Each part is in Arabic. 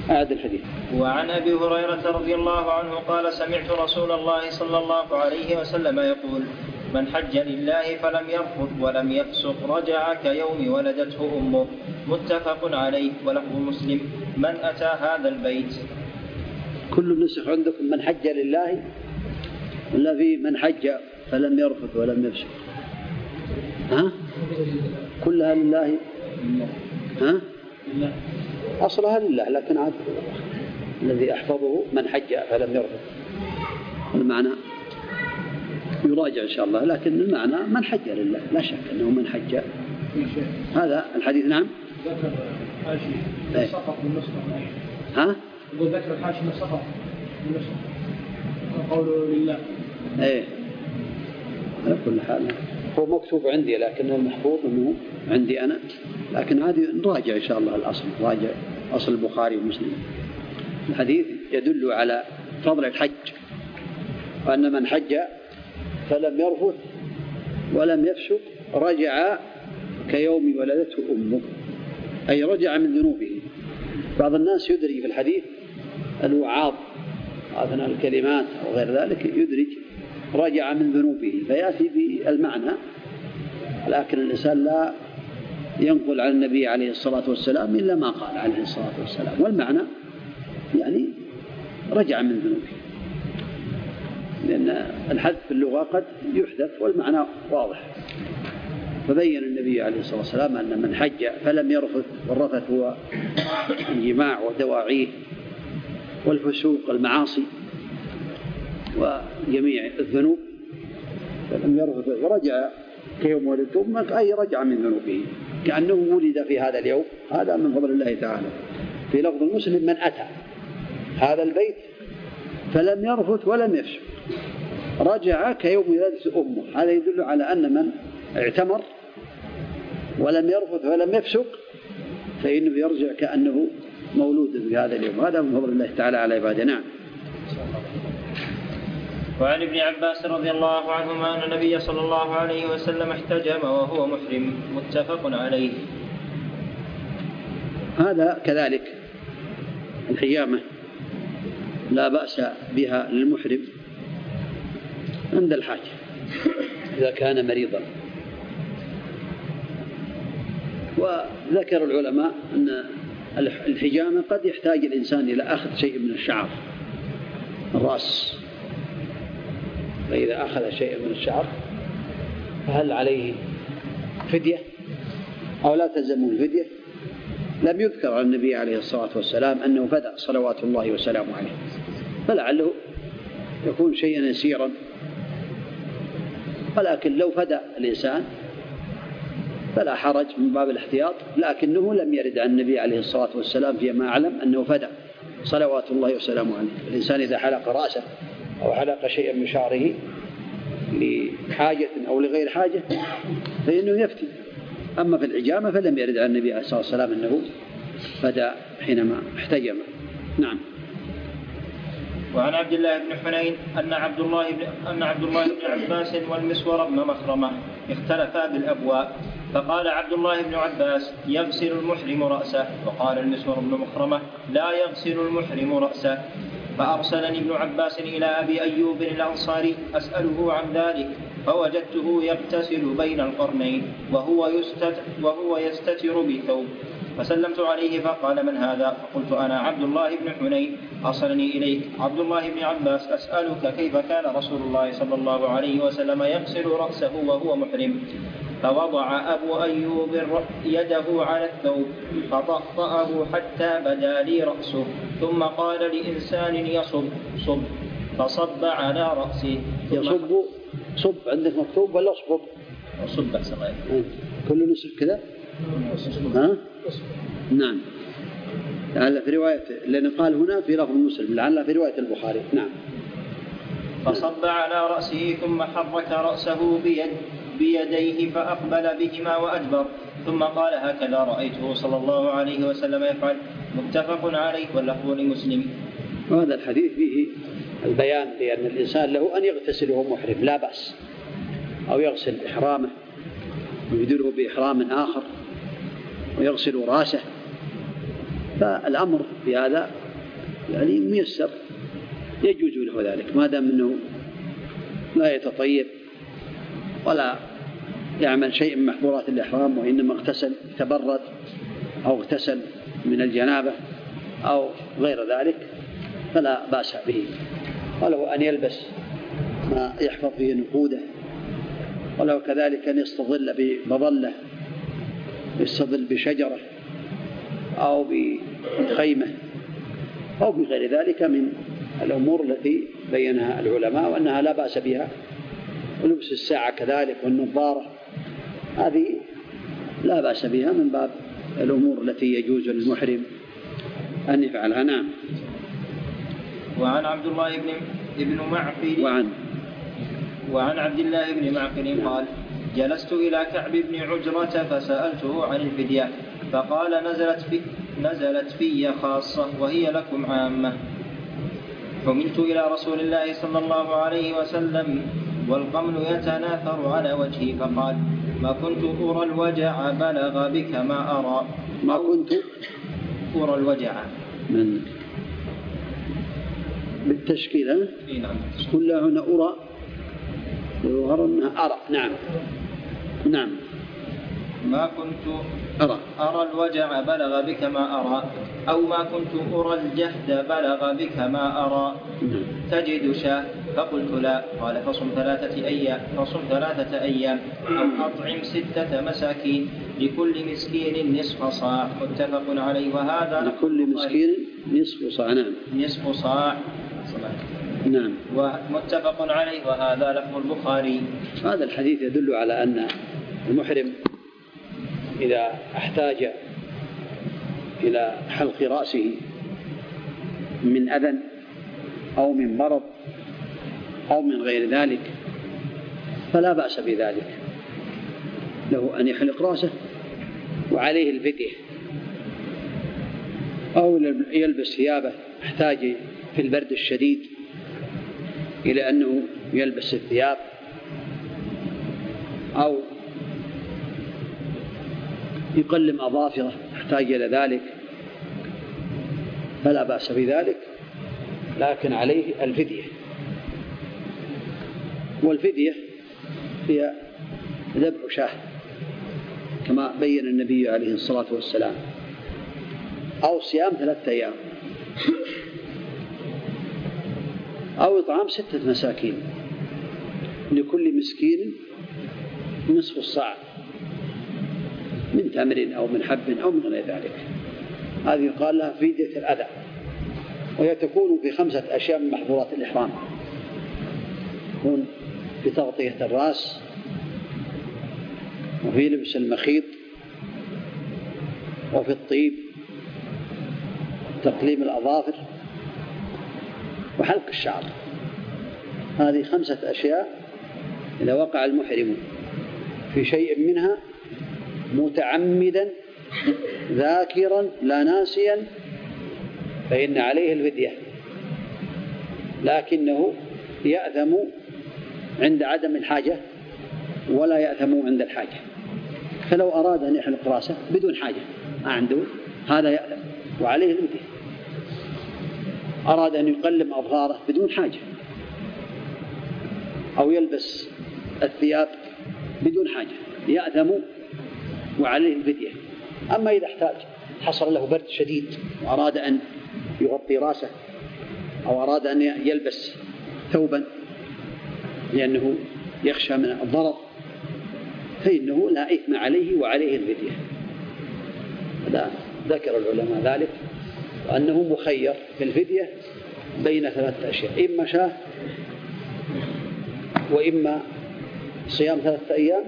أعد الحديث. وعن أبي هريرة رضي الله عنه قال سمعت رسول الله صلى الله عليه وسلم يقول من حج لله فلم يرفث ولم يفسق رجع كيوم ولدته أمه. متفق عليه. ولفظ مسلم من أتى هذا البيت. كل النسخ عندكم من حج لله ولا في من حج فلم يرفث ولم يفسق؟ ها؟ كلها لله. ها؟ أصلها لله، لكن عاد الذي أحفظه من حج فلم يرفث. المعنى يراجع إن شاء الله، لكن المعنى من حج لله، لا شك أنه من حج. هذا الحديث. نعم. ذكر حاشي سقط بالنسخة. ها؟ يقول ذكر الحاشي سقط بالنسخة قوله لله. إيه، على كل حال هو مكتوب عندي، لكن المحفوظ أنه عندي أنا، لكن هذه نراجع إن شاء الله الأصل، راجع أصل البخاري ومسلم. الحديث يدل على فضل الحج، وأن من حج فلم يرفث ولم يفسق رجع كيوم ولدته أمه، أي رجع من ذنوبه. بعض الناس يدري في الحديث الوعاظ أثناء الكلمات أو غير ذلك، يدرج رجع من ذنوبه فيأتي بالمعنى، لكن الإنسان لا ينقل عن النبي عليه الصلاة والسلام إلا ما قال عليه الصلاة والسلام، والمعنى يعني رجع من ذنوبه، لأن الحذف في اللغة قد يحذف والمعنى واضح. فبين النبي عليه الصلاة والسلام أن من حج فلم يرفث، والرفث هو الجماع ودواعيه والفسوق المعاصي وجميع الذنوب، فلم يرفث ورجع كيوم ولدته أمه، أي رجع من ذنوبه كأنه ولد في هذا اليوم. هذا من فضل الله تعالى. في لفظ المسلم من أتى هذا البيت فلم يرفث ولم يفسق رجع كيوم ولدته أمه. هذا يدل على أن من اعتمر ولم يرفث ولم يفسق فإنه يرجع كأنه مولود في هذا اليوم. هذا من فضل الله تعالى على عباده. نعم. وعن ابن عباس رضي الله عنهما أن النبي صلى الله عليه وسلم احتجم وهو محرم. متفق عليه. هذا كذلك الحجامة لا بأس بها للمحرم عند الحاجة إذا كان مريضا. وذكر العلماء أن الحجامة قد يحتاج الإنسان إلى أخذ شيء من الشعر الرأس، فإذا أخذ شيء من الشعر فهل عليه فدية أو لا تلزمه الفدية؟ لم يذكر عن النبي عليه الصلاة والسلام أنه فدى صلوات الله وسلامه عليه، فلعله يكون شيئا يسيرا، ولكن لو فدى الإنسان فلا حرج من باب الاحتياط، لكنه لم يرد عن النبي عليه الصلاة والسلام فيما أعلم أنه فدى صلوات الله وسلامه عليه. الإنسان إذا حلق رأسه أو حلق شيئا من شعره لحاجة أو لغير حاجة فإنه يفتي. أما في الحجامة فلم يرد عن النبي عليه الصلاة والسلام أنه فدى حينما احتجم. نعم. وعن عبد الله بن حنين أن عبد الله بن عباس والمسور بن مخرمة اختلفا بالأبواء، فقال عبد الله بن عباس يغسل المحرم رأسه، وقال المسور بن مخرمة لا يغسل المحرم رأسه. فأرسلني ابن عباس إلى أبي أيوب الأنصاري أسأله عن ذلك، فوجدته يغتسل بين القرنين وهو يستتر بثوب، فسلمت عليه فقال من هذا؟ فقلت أنا عبد الله بن حنين أرسلني إليك عبد الله بن عباس أسألك كيف كان رسول الله صلى الله عليه وسلم يغسل رأسه وهو محرم؟ فوضع أبو أيوب يده على الثوب فطأطأه حتى بدا لي رأسه، ثم قال لإنسان صب، فصب على رأسه. صب عندك مكتوب ولا صب؟ صب أحسن. كل نسخ كذا؟ ها؟ نعم. لعل في رواية، لأن قال هنا في لفظ مسلم، لعل في رواية البخاري. نعم. فصب على رأسه ثم حرك رأسه بيديه فأقبل بهما وأدبر، ثم قال هكذا رأيته صلى الله عليه وسلم يفعل. متفق عليه واللفظ لمسلم. وهذا الحديث فيه البيان لأن الإنسان له أن يغتسل وهو محرم لا بأس، أو يغسل إحرامه ويبدله بإحرام آخر ويغسل رأسه فالأمر في هذا يعني ميسر، يجوز له ذلك ما دام أنه لا يتطيب ولا يعمل شيء من محظورات الإحرام، وإنما اغتسل تبرد أو اغتسل من الجنابة أو غير ذلك فلا بأس به. وله أن يلبس ما يحفظ فيه نقوده، ولو كذلك أن يستظل بمظلة، يستظل بشجرة أو بخيمة أو بغير ذلك من الأمور التي بينها العلماء وأنها لا بأس بها. ولبس الساعة كذلك والنظارة هذه لا بأس بها من باب الأمور التي يجوز للمحرم أن يفعلها. نعم. وعن عبد الله بن معقل وعن عبد الله بن معقل قال: جلست إلى كعب بن عجرة فسألته عن الفدية فقال: نزلت في خاصة وهي لكم عامة. حملت إلى رسول الله صلى الله عليه وسلم والقمل يتناثر على وجهي فقال: ما كنت أرى الوجع بلغ بك ما أرى. ما كنت أرى الوجع من بالتشكيل. نعم. كلها هنا أرى أرى. نعم نعم. ما كنت أرى الوجع بلغ بك ما أرى، أو ما كنت أرى الجهد بلغ بك ما أرى. تجد شاة؟ فقلت لا. قال: فصم 3 أيام أو أطعم 6 مساكين لكل مسكين نصف صاع. متفق عليه. وهذا لكل مسكين نصف صاع. نعم. نصف صاع. نعم. ومتفق عليه. وهذا لفظ البخاري. هذا الحديث يدل على أن المحرم إذا احتاج إلى حلق رأسه من أذى أو من مرض أو من غير ذلك فلا بأس بذلك، له أن يحلق رأسه وعليه الفدية، أو يلبس ثيابه احتاج في البرد الشديد إلى أنه يلبس الثياب، أو يقلم أظافره احتاج إلى ذلك فلا بأس بذلك، لكن عليه الفدية. والفدية هي ذبح شاة كما بين النبي عليه الصلاة والسلام، أو صيام 3 أيام، أو إطعام 6 مساكين لكل مسكين نصف الصاع من تمر أو من حب أو من غير ذلك. هذه يقال لها فدية الأذى، وهي تكون في 5 أشياء من محظورات الإحرام. تكون في تغطية الرأس، وفي لبس المخيط، وفي الطيب، تقليم الأظافر، وحلق الشعر. هذه 5 أشياء إذا وقع المحرم في شيء منها متعمدا ذاكرا لا ناسيا فإن عليه الفدية، لكنه يأثم عند عدم الحاجة ولا يأثم عند الحاجة. فلو أراد أن يحلق رأسه بدون حاجة ما عنده هذا يأثم وعليه الفدية. أراد أن يقلم أظفاره بدون حاجة، أو يلبس الثياب بدون حاجة يأثم وعليه الفدية. أما إذا حصل له برد شديد وأراد أن يغطي رأسه، أو أراد أن يلبس ثوبا لأنه يخشى من الضرر، فإنه لا إثم عليه وعليه الفدية. هذا ذكر العلماء ذلك، وأنه مخير في الفدية بين 3 أشياء: إما شاة، وإما صيام 3 أيام،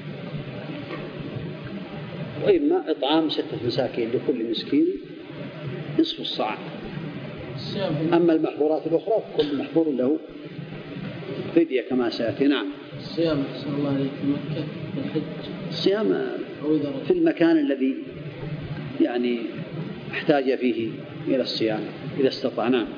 وإما إطعام 6 مساكين لكل مسكين نصف الصاع. أما المحظورات الأخرى كل محظور له فدية كما سيأتي. نعم. الصيام صلى الله عليه في مكة والحج. الصيام في المكان الذي يعني احتاج فيه إلى الصيام إذا استطاع. نعم.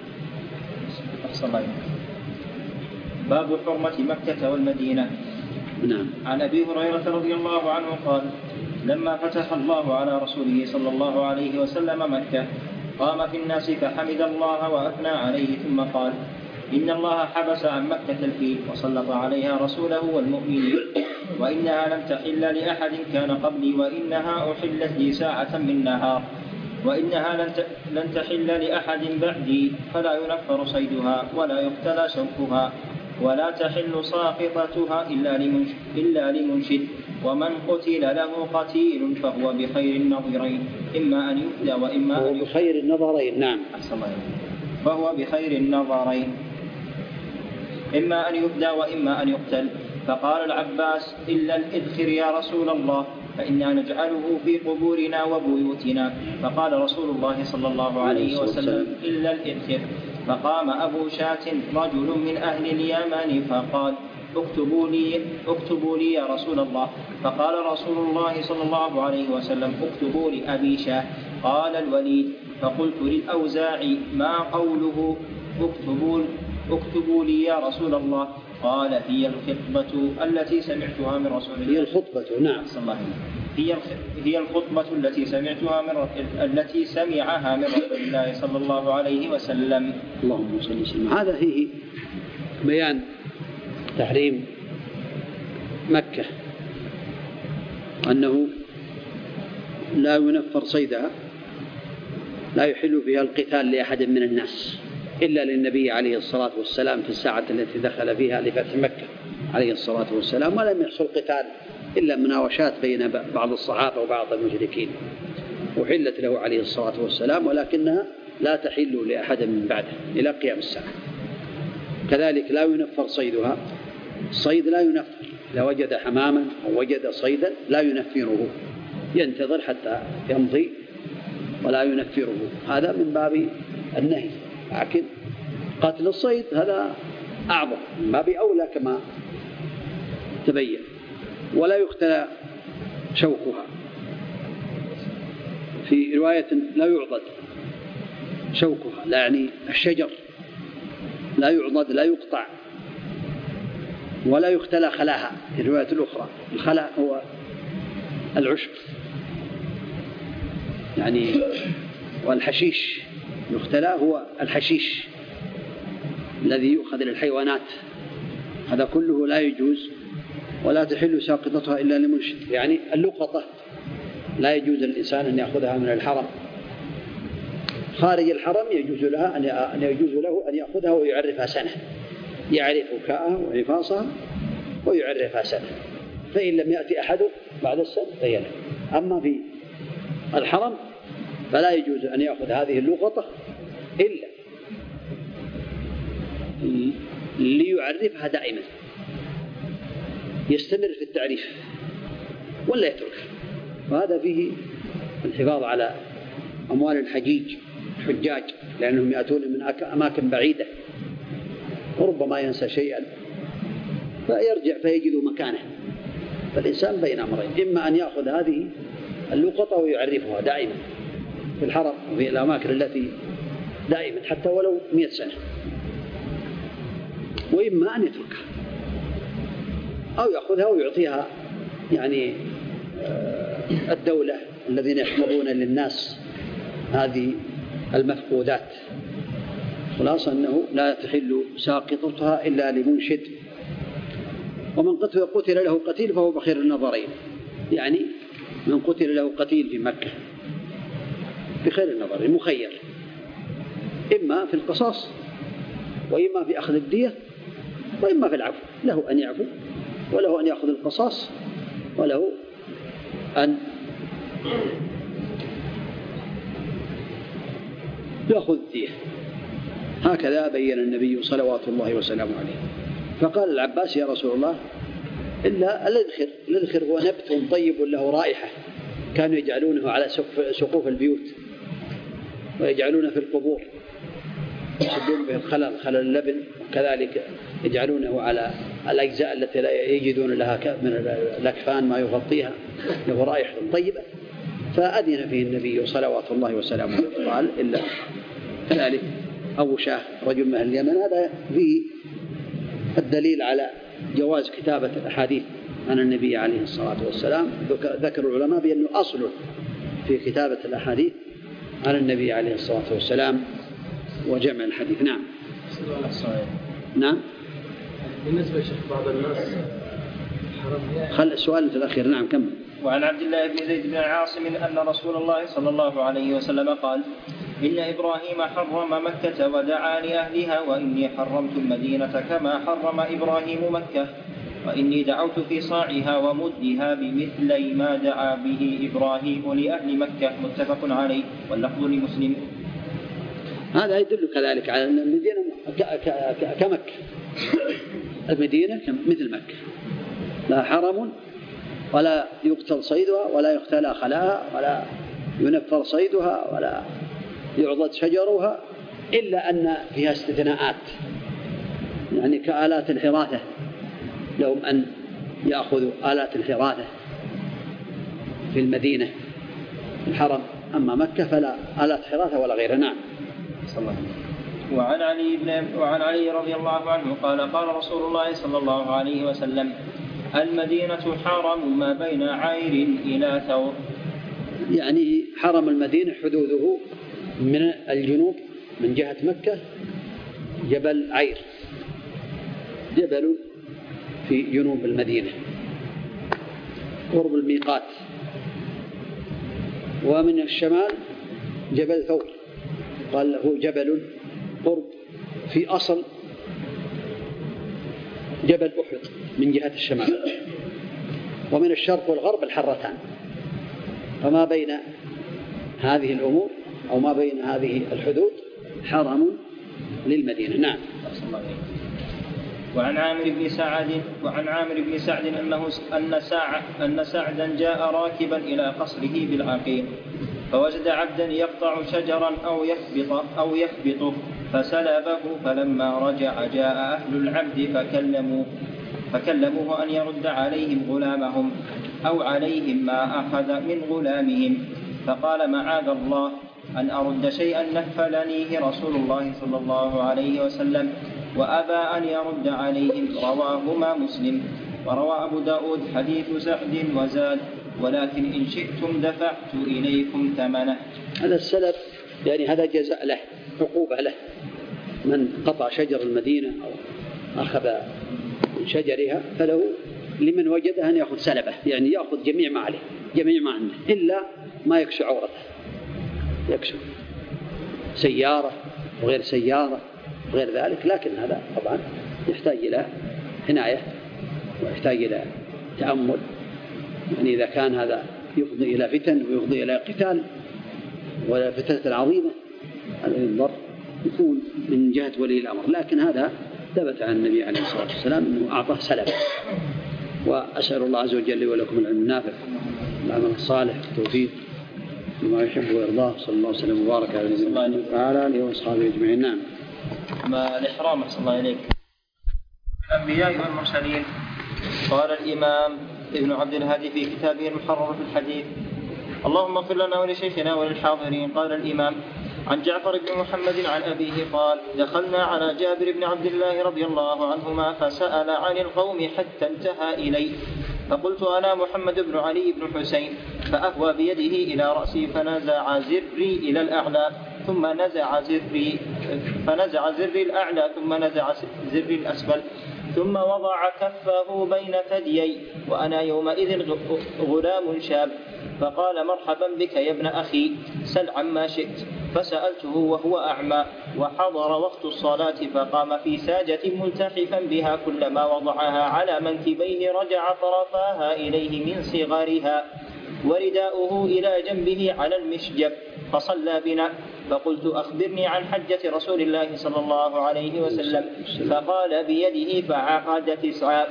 باب حرمة مكة والمدينة. نعم. عن أبي هريرة رضي الله عنه قال: لما فتح الله على رسوله صلى الله عليه وسلم مكة قام في الناس فحمد الله وأثنى عليه ثم قال: إن الله حبس عن مكة الفيل وسلط عليها رسوله والمؤمنين، وإنها لم تحل لأحد كان قبلي، وإنها أحلت لي ساعة من نهار، وإنها لن تحل لأحد بعدي، فلا ينفر صيدها ولا يقتلى شوكها ولا تحل ساقطتها إلا لمنشد، ومن قتل له قتيل فهو بخير النظرين، إما أن يفدى وإما أن يقتل. بخير النظرين. نعم. فهو بخير النظرين، إما أن يفدى وإما أن يقتل. فقال العباس: إلا الإذخر يا رسول الله، فإنا نجعله في قبورنا وبيوتنا. فقال رسول الله صلى الله عليه وسلم: إلا الإذخر. فقام أبو شاة رجل من أهل اليمن فقال: اكتبوا لي يا رسول الله. فقال رسول الله صلى الله عليه وسلم: اكتبوا لأبي شاه. قال الوليد: فقلت للأوزاعي: ما قوله اكتبوا لي يا رسول الله؟ قال: هي الخطبة التي سمعتها من رسول الله. هي الخطبة. نعم. هي الخطبة التي سمعها من رسول الله صلى الله عليه وسلم. اللهم صل وسلم. هذا فيه بيان تحريم مكة، أنه لا ينفر صيدها، لا يحل فيها القتال لأحد من الناس إلا للنبي عليه الصلاة والسلام في الساعة التي دخل فيها لفتح مكة عليه الصلاة والسلام، ولم يحصل قتال إلا مناوشات بين بعض الصحابة وبعض المشركين، وحلت له عليه الصلاة والسلام، ولكنها لا تحل لأحد من بعده إلى قيام الساعة. كذلك لا ينفر صيدها، الصيد لا ينفر، إذا وجد حماما أو وجد صيدا لا ينفره، ينتظر حتى يمضي ولا ينفره، هذا من باب النهي. لكن قتل الصيد هذا أعظم، من باب أولى كما تبين. ولا يقتل شوكها، في رواية لا يعضد شوكها، لا يعني الشجر لا يعضد لا يقطع، ولا يختلى خلاها في الرواية الأخرى. الخلا هو العشب يعني، والحشيش يختلى هو الحشيش الذي يؤخذ للحيوانات، هذا كله لا يجوز. ولا تحل ساقطتها إلا لمنشد، يعني اللقطة لا يجوز للإنسان أن يأخذها من الحرم، خارج الحرم يجوز له أن يأخذها ويعرفها سنة، يعرف وكاءها وعفاصها ويعرفها سنة، فإن لم يأتي أحد بعد السنة فيله. أما في الحرم فلا يجوز أن يأخذ هذه اللقطة إلا ليعرفها دائما، يستمر في التعريف ولا يتركها. وهذا فيه الحفاظ على أموال الحجاج، لأنهم يأتون من أماكن بعيدة، وربما ينسى شيئا فيرجع فيجد مكانه. فالإنسان بين أمرين: إما أن يأخذ هذه اللقطة ويعرفها دائما في الحرم وفي الأماكن التي دائما حتى ولو 100 سنة، وإما أن يتركها أو يأخذها ويعطيها يعني الدولة الذين يحفظون للناس هذه المفقودات. خلاصة أنه لا تحل ساقطتها إلا لمنشد. ومن قتل له قتيل فهو بخير النظرين، يعني من قتل له قتيل في مكة بخير النظرين، مخير، إما في القصاص وإما في أخذ الدية وإما في العفو، له أن يعفو وله أن يأخذ القصاص وله أن يأخذ الدية. هكذا بين النبي صلوات الله وسلامه عليه. فقال العباس: يا رسول الله إلا الإذخر هو نبت طيب له رائحة، كانوا يجعلونه على سقوف البيوت ويجعلونه في القبور يشدون به خلل اللبن، وكذلك يجعلونه على الأجزاء التي لا يجدون لها من الأكفان ما يغطيها، له رائحة طيبة. فأذن فيه النبي صلوات الله وسلامه عليه. قال: إلا كذلك أبو شاه رجل من اليمن، هذا فيه الدليل على جواز كتابة الأحاديث عن النبي عليه الصلاة والسلام. ذكر العلماء بأنه أصل في كتابة الأحاديث عن النبي عليه الصلاة والسلام وجمع الحديث. نعم. نعم. بالنسبة لشيخ بعض الناس خل السؤال في الأخير. نعم كمل. وعن عبد الله بن زيد بن عاصم أن رسول الله صلى الله عليه وسلم قال: إن إبراهيم حرم مكة ودعا لأهلها، وإني حرمت المدينة كما حرم إبراهيم مكة، وإني دعوت في صاعها ومدها بمثل ما دعا به إبراهيم لأهل مكة. متفق عليه، واللفظ لمسلم. هذا يدل كذلك على أن المدينة كمكة. المدينة مثل مكة، لا حرم ولا يقتل صيدها ولا يختلى خلاها ولا ينفر صيدها ولا يعضد شجرها، إلا أن فيها استثناءات، يعني كآلات الحراثة لهم أن يأخذوا آلات الحراثة في المدينة الحرم، أما مكة فلا آلات حراثة ولا غيرها. نعم. وعن علي رضي الله عنه قال: قال رسول الله صلى الله عليه وسلم: المدينة حرم ما بين عير إلى ثور. يعني حرم المدينة حدوده من الجنوب من جهة مكة جبل عير، جبل في جنوب المدينة قرب الميقات، ومن الشمال جبل ثور قال له جبل قرب في أصل جبل أحد من جهة الشمال، ومن الشرق والغرب الحرتان. فما بين هذه الأمور أو ما بين هذه الحدود حرم للمدينة. نعم. وعن عامر بن سعد أن سعدا جاء راكبا إلى قصره بالعقيق، فوجد عبدا يقطع شجرا أو يحبطه فسلبه، فلما رجع جاء أهل العبد فكلموه أن يرد عليهم غلامهم أو عليهم ما أخذ من غلامهم، فقال: معاذ الله أن أرد شيئا نفلنيه رسول الله صلى الله عليه وسلم، وأبى أن يرد عليهم. رواهما مسلم. وروى أبو داود حديث سعد وزاد: ولكن إن شئتم دفعت إليكم ثمنه. هذا السلب يعني هذا جزاء له، عقوبة له. من قطع شجر المدينة أو أخذ من شجرها فله لمن وجده أن يأخذ سلبه، يعني يأخذ جميع ما عليه جميع ما عنده إلا ما يكشف عورته، يكشف سيارة وغير سيارة وغير ذلك. لكن هذا طبعا يحتاج إلى عناية ويحتاج إلى تأمل، يعني إذا كان هذا يفضي إلى فتن ويفضي إلى قتال ولا فتنة عظيمة هذا ينظر يكون من جهة ولي الأمر. لكن هذا ثبت عن النبي عليه الصلاة والسلام أنه أعطاه سلب. وأسأل الله عز وجل ولكم العلم النافع والعمل الصالح والتوفيق لما يحب ويرضاه. صلى الله وسلم وبارك على نبينا محمد وعلى آله وأصحابه أجمعين. نعم. ما الإحرام أحسن الله إليك. الأنبياء والمرسلين. قال الإمام ابن عبد الهادي في كتابه المحرر في الحديث: اللهم اغفر لنا ولشيخنا وللحاضرين. قال الإمام: عن جعفر بن محمد عن أبيه قال: دخلنا على جابر بن عبد الله رضي الله عنهما فسأل عن القوم حتى انتهى إليه، فقلت: أنا محمد بن علي بن حسين. فأهوى بيده إلى رأسي فنزع زري إلى الأعلى ثم نزع زري الأعلى ثم نزع زري الأسفل، ثم وضع كفه بين ثديي وأنا يومئذ غلام شاب، فقال: مرحبا بك يا ابن أخي، سل عما شئت. فسألته وهو أعمى، وحضر وقت الصلاة فقام في ساجة ملتحفا بها، كلما وضعها على منكبيه رجع طرفاها إليه من صغرها، ورداؤه إلى جنبه على المشجب، فصلى بنا. فقلت: أخبرني عن حجة رسول الله صلى الله عليه وسلم. فقال بيده فعقد 9.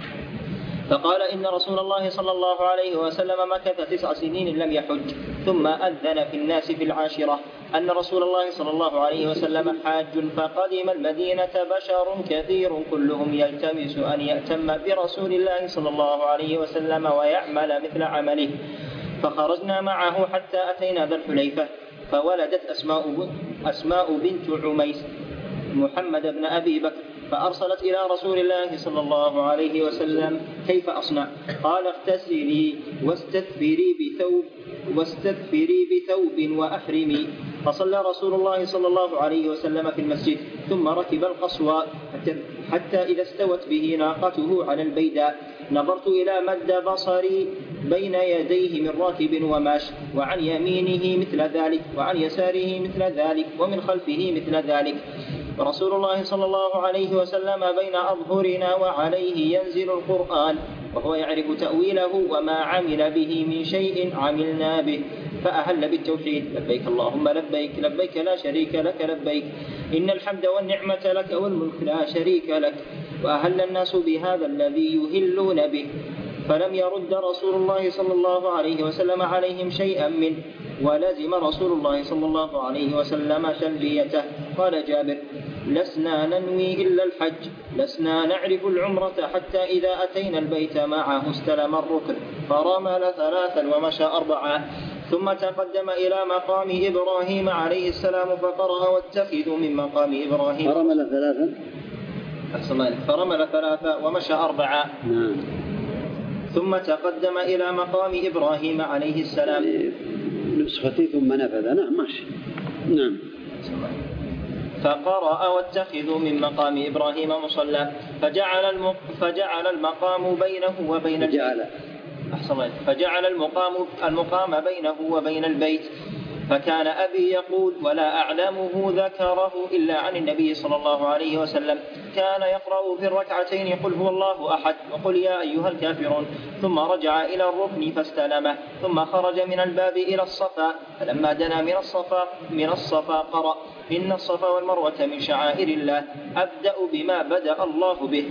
فقال: إن رسول الله صلى الله عليه وسلم مكث 9 سنين لم يحج، ثم أذن في الناس في 10 أن رسول الله صلى الله عليه وسلم حاج، فقدم المدينة بشر كثير كلهم يلتمس أن يأتم برسول الله صلى الله عليه وسلم ويعمل مثل عمله، فخرجنا معه حتى أتينا ذا الحليفة، فولدت أسماء بنت عميس محمد بن أبي بكر، فأرسلت إلى رسول الله صلى الله عليه وسلم كيف أصنع؟ قال اغتسلي واستثفري بثوب وأحرمي. فصلى رسول الله صلى الله عليه وسلم في المسجد ثم ركب القصوى حتى إذا استوت به ناقته على البيداء نظرت إلى مد بصري بين يديه من راكب وماش، وعن يمينه مثل ذلك وعن يساره مثل ذلك ومن خلفه مثل ذلك، ورسول الله صلى الله عليه وسلم بين أظهرنا وعليه ينزل القرآن وهو يعرف تأويله وما عمل به من شيء عملنا به، فأهل بالتوحيد لبيك اللهم لبيك لبيك لا شريك لك لبيك إن الحمد والنعمة لك والملك لا شريك لك، وأهل الناس بهذا الذي يهلون به، فلم يرد رسول الله صلى الله عليه وسلم عليهم شيئا منه، ولزم رسول الله صلى الله عليه وسلم تلبيته. قال جابر: لسنا ننوي إلا الحج، لسنا نعرف العمرة حتى إذا أتينا البيت معه استلم الركن فرمل 3 ومشى 4، ثم تقدم إلى مقام إبراهيم عليه السلام فقرأ: واتخذوا من مقام إبراهيم. فرمل 3 ومشى 4. ثم تقدم إلى مقام إبراهيم عليه السلام. نسختي ثم نفذ. نعم ماشي. نعم. فقرأ: واتخذوا من مقام إبراهيم مصلى، فجعل المقام بينه وبين البيت. فجعل المقام بينه وبين البيت، فكان أبي يقول ولا أعلمه ذكره إلا عن النبي صلى الله عليه وسلم، كان يقرأ في الركعتين قل هو الله أحد وقل يا أيها الكافرون، ثم رجع إلى الركن فاستلمه، ثم خرج من الباب إلى الصفا، فلما دنا من الصفا قرأ: إن الصفا والمروة من شعائر الله، أبدأ بما بدأ الله به،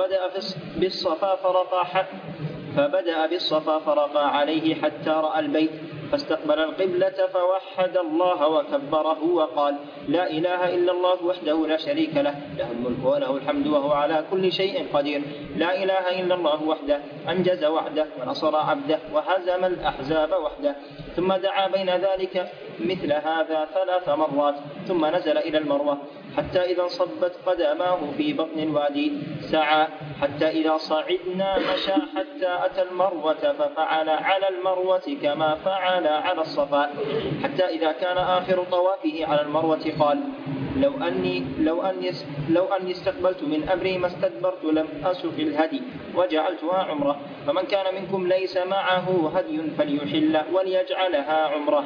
فبدأ بالصفا فرقى عليه حتى رأى البيت، فاستقبل القبلة فوحد الله وكبره وقال: لا إله إلا الله وحده لا شريك له، له الملك وله الحمد وهو على كل شيء قدير، لا إله إلا الله وحده أنجز وعده ونصر عبده وهزم الأحزاب وحده. ثم دعا بين ذلك مثل هذا 3 مرات، ثم نزل إلى المروة حتى إذا انصبت قدماه في بطن الوادي سعى، حتى إذا صعدنا مشى حتى أتى المروة ففعل على المروة كما فعل على الصفا، حتى إذا كان آخر طوافه على المروة قال: لو أني استقبلت من أمري ما استدبرت لم أسق الهدي وجعلتها عمرة، فمن كان منكم ليس معه هدي فليحل وليجعلها عمرة.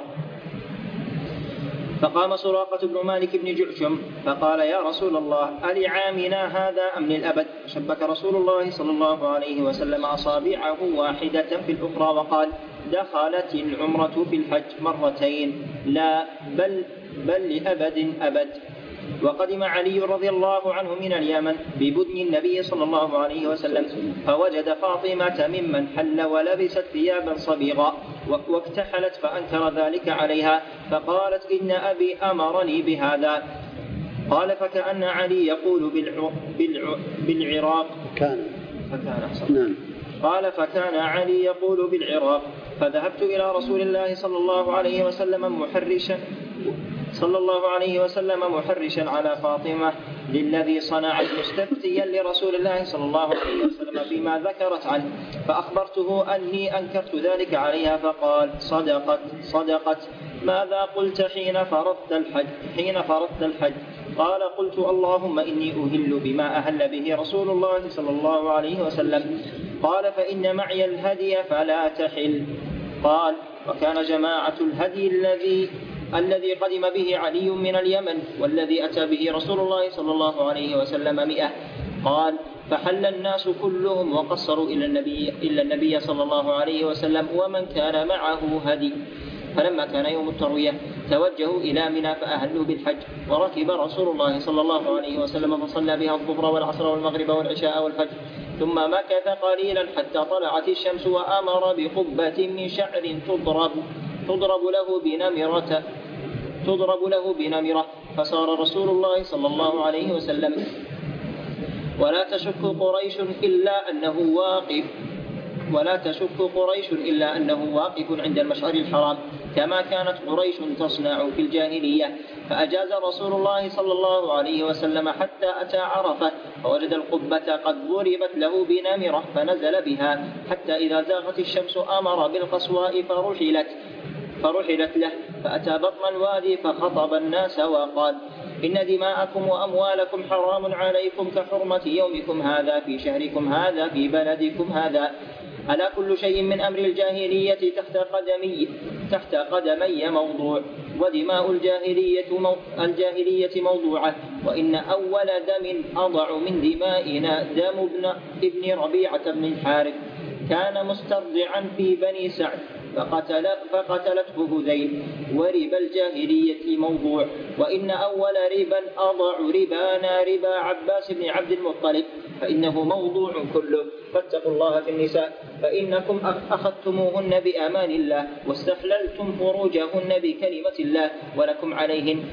فقام سراقة بن مالك بن جعشم فقال: يا رسول الله، ألعامنا هذا أم للأبد؟ شبك رسول الله صلى الله عليه وسلم أصابعه واحدة في الأخرى وقال: دخلت العمرة في الحج 2 لا بل لأبد أبد. وقدم علي رضي الله عنه من اليمن ببدن النبي صلى الله عليه وسلم، فوجد فاطمة ممن حل ولبست ثيابا صبيغا واكتحلت، فأنكر ذلك عليها، فقالت: إن أبي أمرني بهذا. قال: فكأن علي يقول بالعراق قال: فكان علي يقول بالعراق، فذهبت إلى رسول الله صلى الله عليه وسلم محرشا على فاطمة للذي صنعت، مستفتيا لرسول الله صلى الله عليه وسلم بما ذكرت عنه، فأخبرته أني أنكرت ذلك عليها، فقال: صدقت. ماذا قلت حين فرضت الحج؟ قال: قلت: اللهم إني أهل بما أهل به رسول الله صلى الله عليه وسلم. قال: فإن معي الهدي فلا تحل. قال: وكان جماعة الهدي الذي قدم به علي من اليمن والذي أتى به رسول الله صلى الله عليه وسلم 100. قال: فحل الناس كلهم وقصروا إلا النبي صلى الله عليه وسلم ومن كان معه هدي. فلما كان يوم التروية توجهوا إلى منى فأهلوا بالحج، وركب رسول الله صلى الله عليه وسلم فصلى بها الظهر والعصر والمغرب والعشاء والفجر، ثم مكث قليلا حتى طلعت الشمس، وأمر بقبة من شعر تضرب له بنمرة، فصار رسول الله صلى الله عليه وسلم ولا تشك قريش إلا أنه واقف عند المشعر الحرام، كما كانت قريش تصنع في الجاهلية. فأجاز رسول الله صلى الله عليه وسلم حتى أتى عرفة فوجد القبة قد ضربت له بنمرة فنزل بها حتى إذا زاغت الشمس أمر بالقصواء فرحلت له فأتى بطن الوادي فخطب الناس وقال: إن دماءكم وأموالكم حرام عليكم كحرمة يومكم هذا في شهركم هذا في بلدكم هذا. ألا كل شيء من أمر الجاهلية تحت قدمي موضوع، ودماء الجاهلية موضوعة، وإن أول دم أضع من دمائنا دم ابن ربيعة بن الحارث كان مسترضعا في بني سعد فقتلته هذيل، وربا الجاهلية موضوع، وإن أول ربا أضع ربانا ربا عباس بن عبد المطلب فإنه موضوع كله. فاتقوا الله في النساء فإنكم أخذتموهن بأمان الله واستحللتم فروجهن بكلمة الله، ولكم عليهن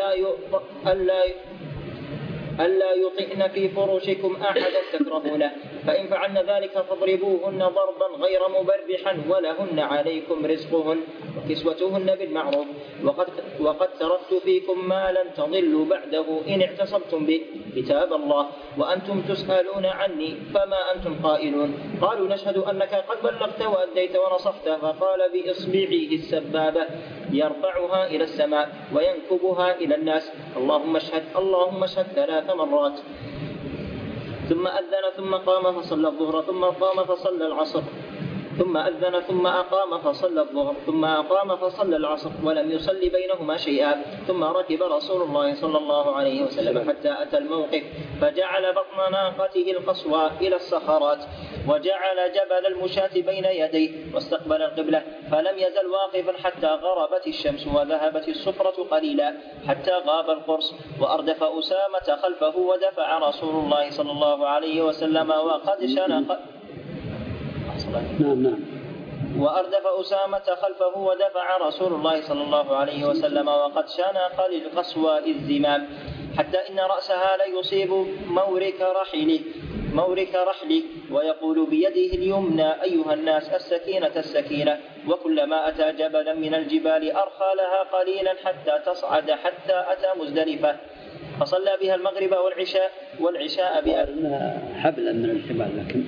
ألا يطئن في فروشكم أحدا تكرهونه، فإن فعلن ذلك فاضربوهن ضربا غير مبرحا، ولهن عليكم رزقهن وكسوتهن بالمعروف. وقد تركت فيكم ما لن تضلوا بعده إن اعتصمتم به، كتاب الله، وأنتم تسألون عني فما أنتم قائلون. قالوا: نشهد أنك قد بلغت وأديت ونصحت. فقال بإصبعه السبابة يرفعها إلى السماء وينكبها إلى الناس: اللهم اشهد 3 مرات. ثم أذن ثم قام فصلى الظهر ثم قام فصلى العصر، ثم أذن ثم أقام فصلى الظهر ثم أقام فصلى العصر، ولم يصلي بينهما شيئا. ثم ركب رسول الله صلى الله عليه وسلم حتى أتى الموقف فجعل بطن ناقته القصوى إلى الصخرات، وجعل جبل المشاة بين يديه واستقبل القبلة، فلم يزل واقفا حتى غربت الشمس وذهبت الصفرة قليلا حتى غاب القرص. وأردف أسامة خلفه ودفع رسول الله صلى الله عليه وسلم وقد شنق وأردف أسامة خلفه ودفع رسول الله صلى الله عليه وسلم وقد شنق للقصوى الزمام، حتى إن رأسها ليصيب مورك رحله، ويقول بيده اليمنى: أيها الناس السكينة، وكلما أتى جبلا من الجبال أرخى لها قليلا حتى تصعد حتى أتى مزدلفة فصلى بها المغرب والعشاء بها حبلا من الجبال، لكن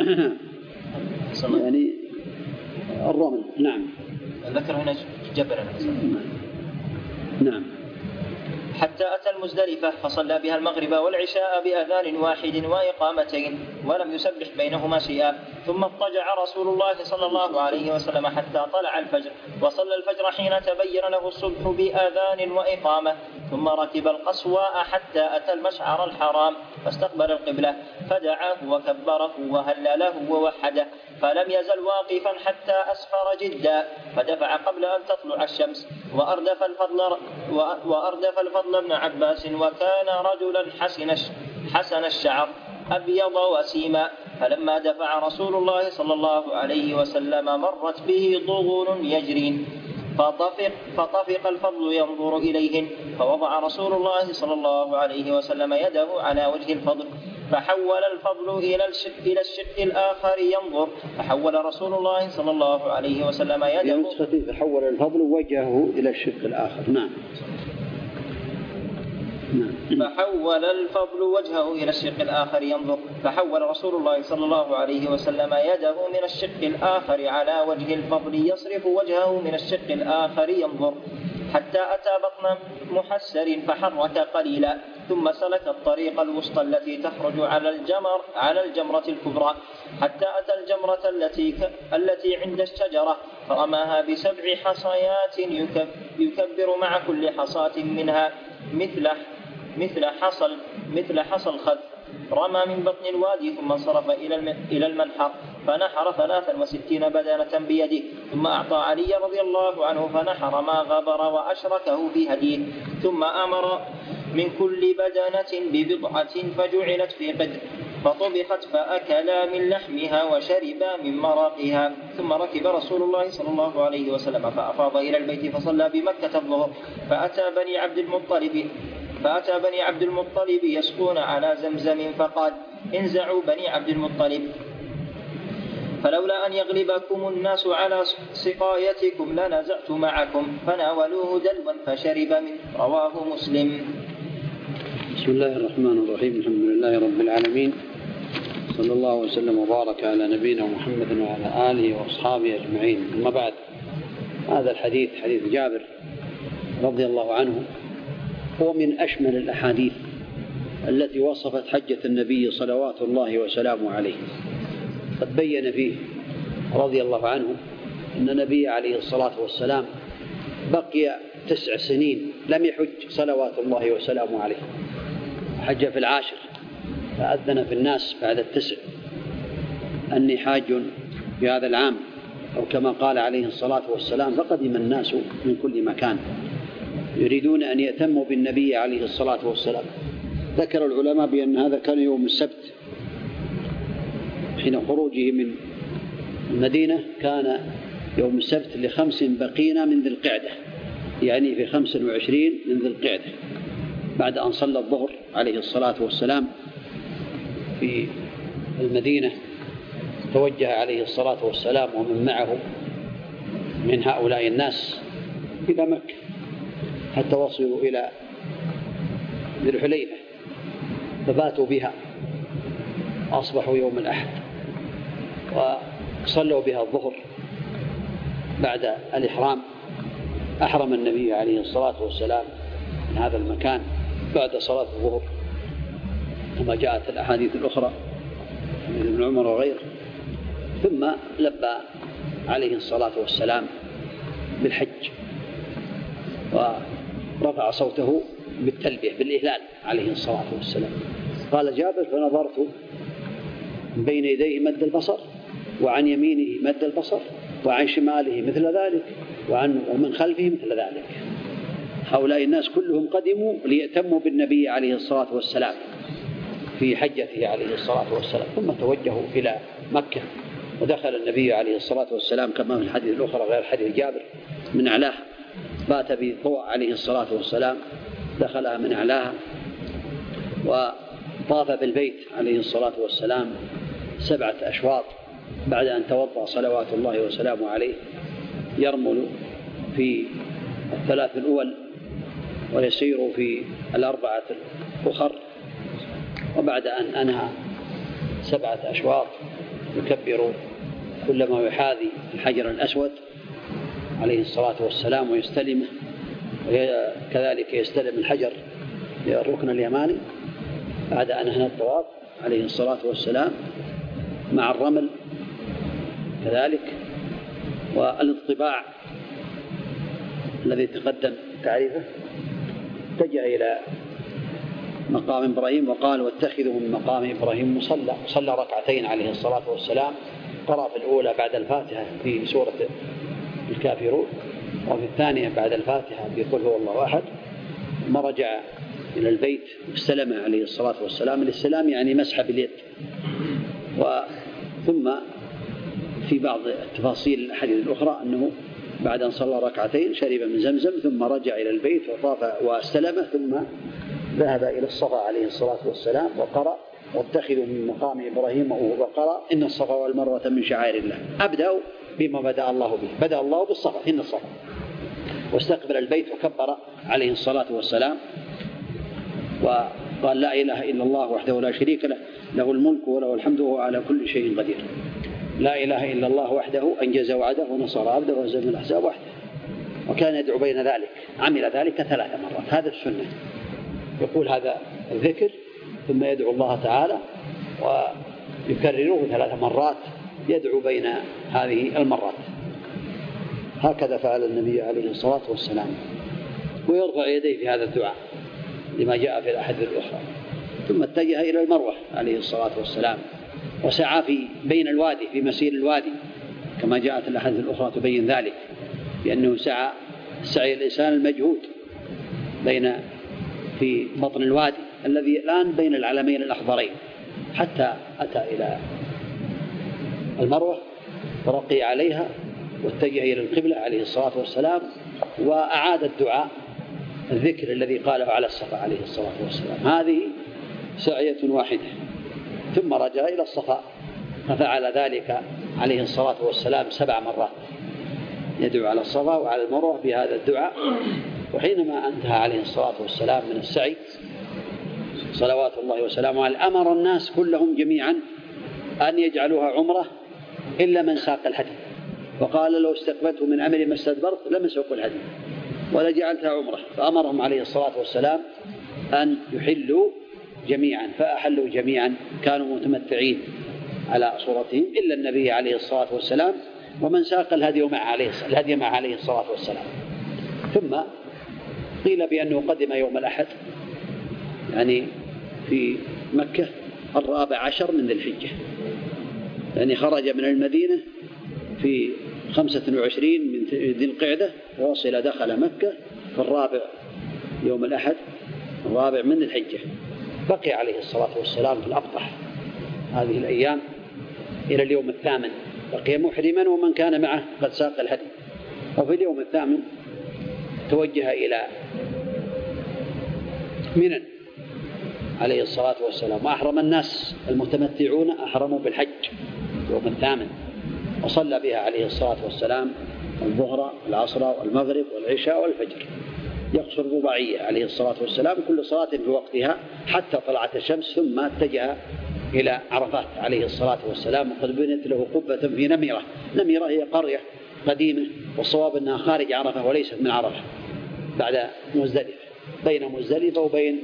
يعني الرمل. نعم، ذكر هنا جبلا. نعم. حتى أتى المزدلفة فصلى بها المغرب والعشاء بأذان واحد وإقامتين ولم يسبح بينهما شيئا. ثم اضطجع رسول الله صلى الله عليه وسلم حتى طلع الفجر، وصلى الفجر حين تبين له الصبح بأذان وإقامة. ثم ركب القصواء حتى أتى المشعر الحرام فاستقبل القبلة، فدعاه وكبره وهلله ووحده، فلم يزل واقفا حتى أسفر جدا، فدفع قبل أن تطلع الشمس. وأردف الفضل بن عباس، وكان رجلا حسن الشعر أبيض وسيما، فلما دفع رسول الله صلى الله عليه وسلم مرت به ضغن يجرين، فطفق الفضل ينظر إليهن، فوضع رسول الله صلى الله عليه وسلم يده على وجه الفضل، فحول الفضل إلى الشق الآخر ينظر، فحول رسول الله صلى الله عليه وسلم يده فحول الفضل وجهه إلى الشق الآخر. نعم. فحول الفضل وجهه إلى الشق الآخر ينظر، فحول رسول الله صلى الله عليه وسلم يده من الشق الآخر على وجه الفضل يصرف وجهه من الشق الآخر ينظر، حتى أتى بطن محسر فحرك قليلا، ثم سلك الطريق الوسطى التي تخرج على الجمرة الكبرى، حتى أتى الجمرة التي عند الشجرة، فرماها ب7 حصيات يكبر مع كل حصاة منها مثل حصى الخذ. رمى من بطن الوادي ثم انصرف إلى المنحر فنحر 63 بدنة بيده، ثم أعطى علي رضي الله عنه فنحر ما غبر وأشركه في هديه، ثم أمر من كل بدنة ببضعة فجعلت في قدر، فطبخت فأكلا من لحمها وشربا من مرقها. ثم ركب رسول الله صلى الله عليه وسلم فأفاض إلى البيت فصلى بمكة الظهر، فأتى بني عبد المطلب يسقون على زمزم، فقال: انزعوا بني عبد المطلب. فلولا أن يغلبكم الناس على سقايتكم لنزعت معكم، فناولوه دلوا فشرب منه. رواه مسلم. بسم الله الرحمن الرحيم. الحمد لله رب العالمين، صلى الله وسلم وبارك على نبينا محمد وعلى آله وأصحابه أجمعين. أما بعد، هذا الحديث حديث جابر رضي الله عنه هو من أشمل الأحاديث التي وصفت حجة النبي صلوات الله وسلامه عليه. قد بين فيه رضي الله عنه أن النبي عليه الصلاة والسلام بقي 9 سنين لم يحج صلوات الله وسلامه عليه، حج في 10 فأذن في الناس بعد 9 أني حاج في هذا العام، أو كما قال عليه الصلاة والسلام: فقدم الناس من كل مكان يريدون أن يأتموا بالنبي عليه الصلاة والسلام. ذكر العلماء بأن هذا كان يوم السبت حين خروجه من المدينة، كان يوم السبت ل5 بقين من ذي القعدة، يعني في 25 من ذي القعدة، بعد أن صلى الظهر عليه الصلاة والسلام في المدينة. توجه عليه الصلاة والسلام ومن معه من هؤلاء الناس إلى مكة حتى وصلوا إلى ذي الحليفة، فباتوا بها. أصبحوا يوم الأحد وصلوا بها الظهر. بعد الإحرام أحرم النبي عليه الصلاة والسلام من هذا المكان بعد صلاة الظهر، كما جاءت الأحاديث الأخرى من ابن عمر وغيره. ثم لبى عليه الصلاة والسلام بالحج ورفع صوته بالتلبية بالإهلال عليه الصلاة والسلام. قال جابر: فنظرت بين يديه مد البصر، وعن يمينه مد البصر، وعن شماله مثل ذلك، ومن خلفه مثل ذلك. هؤلاء الناس كلهم قدموا ليأتموا بالنبي عليه الصلاة والسلام في حجته عليه الصلاة والسلام، ثم توجهوا إلى مكة. ودخل النبي عليه الصلاة والسلام كما في الحديث الأخرى غير حديث جابر من أعلاها، بات بطوى عليه الصلاة والسلام، دخلها من أعلاها، وطاف بالبيت عليه الصلاة والسلام 7 أشواط بعد أن توضأ صلوات الله وسلامه عليه، يرمل في 3 الأول ويسير في 4 الأخر. وبعد أن أنهى 7 أشواط يكبر كلما يحاذي الحجر الأسود عليه الصلاة والسلام ويستلمه، وكذلك يستلم الحجر الركن اليماني بعد أن أنهى الطواف عليه الصلاة والسلام مع الرمل كذلك. والانطباع الذي تقدم تعريفه، اتجه إلى مقام إبراهيم وقال: واتخذوا من مقام إبراهيم مصلى. صلى 2 عليه الصلاة والسلام، قرأ في الأولى بعد الفاتحة في سورة الكافرون، وفي الثانية بعد الفاتحة بقل هو الله أحد. ثم رجع إلى البيت واستلم عليه الصلاة والسلام. الاستلام يعني مسح باليد. ثم في بعض التفاصيل الحديث الأخرى أنه بعد أن صلى 2 شرب من زمزم، ثم رجع إلى البيت وطاف واستلم، ثم ذهب إلى الصفا عليه الصلاة والسلام وقرأ: واتخذوا من مقام إبراهيم، وقرأ: إن الصفا والمروة من شعائر الله. أبدأوا بما بدأ الله به، بدأ الله بالصفا، إن الصفا، واستقبل البيت وكبر عليه الصلاة والسلام وقال: لا إله إلا الله وحده لا شريك له، له الملك وله الحمد وهو على كل شيء قدير. لا إله إلا الله وحده أنجز وعده ونصر عبده وهزم الأحزاب وحده. وكان يدعو بين ذلك، عمل ذلك 3 مرات. هذا السنة، يقول هذا الذكر ثم يدعو الله تعالى ويكرره 3 مرات، يدعو بين هذه المرات. هكذا فعل النبي عليه الصلاة والسلام، ويرفع يديه في هذا الدعاء لما جاء في الأحاديث الأخرى. ثم اتجه إلى المروة عليه الصلاة والسلام، وسعى في بين الوادي، في مسير الوادي، كما جاءت الأحاديث الأخرى تبين ذلك، بأنه سعي الإنسان المجهود في بطن الوادي الذي الآن بين العلمين الأخضرين، حتى أتى إلى المروة ورقي عليها واتجه إلى القبلة عليه الصلاة والسلام، وأعاد الدعاء الذكر الذي قاله على الصفا عليه الصلاة والسلام. هذه سعية واحدة. ثم رجع إلى الصفا ففعل ذلك عليه الصلاة والسلام 7 مرات، يدعو على الصفا وعلى المروة بهذا الدعاء. وحينما انتهى عليه الصلاة والسلام من السعي صلوات الله وسلامه عليه أمر الناس كلهم جميعا أن يجعلوها عمرة إلا من ساق الهدي، وقال لو استقبلته من أمري ما استدبرت لم يسوق الهدي ولا جعلتها عمرة. فأمرهم عليه الصلاة والسلام أن يحلوا جميعا، فأحلوا جميعا، كانوا متمتعين على صورتهم إلا النبي عليه الصلاة والسلام ومن ساق الهدي مع عليه الصلاة والسلام. ثم قيل بأنه قدم يوم الأحد، يعني في مكة 14 من ذي الحجة، يعني خرج من المدينة في 25 من ذي القعدة ووصل دخل مكة في 4 يوم الأحد 4 من ذي الحجة. بقي عليه الصلاة والسلام في الأبطح هذه الأيام إلى اليوم 8 بقي محرما ومن كان معه قد ساق الهدي. وفي اليوم 8 توجه إلى منى عليه الصلاة والسلام، وأحرم الناس المتمتعون أحرموا بالحج يوم 8 وصلى بها عليه الصلاة والسلام الظهر والعصر والمغرب والعشاء والفجر، يقصر رباعية عليه الصلاة والسلام كل صلاة في وقتها حتى طلعت الشمس، ثم اتجه إلى عرفات عليه الصلاة والسلام، وقد بنت له قبة في نمرة. نمرة هي قرية قديمة، والصواب أنها خارج عرفة وليست من عرفة، بعد مزدلفة، بين مزدلفة وبين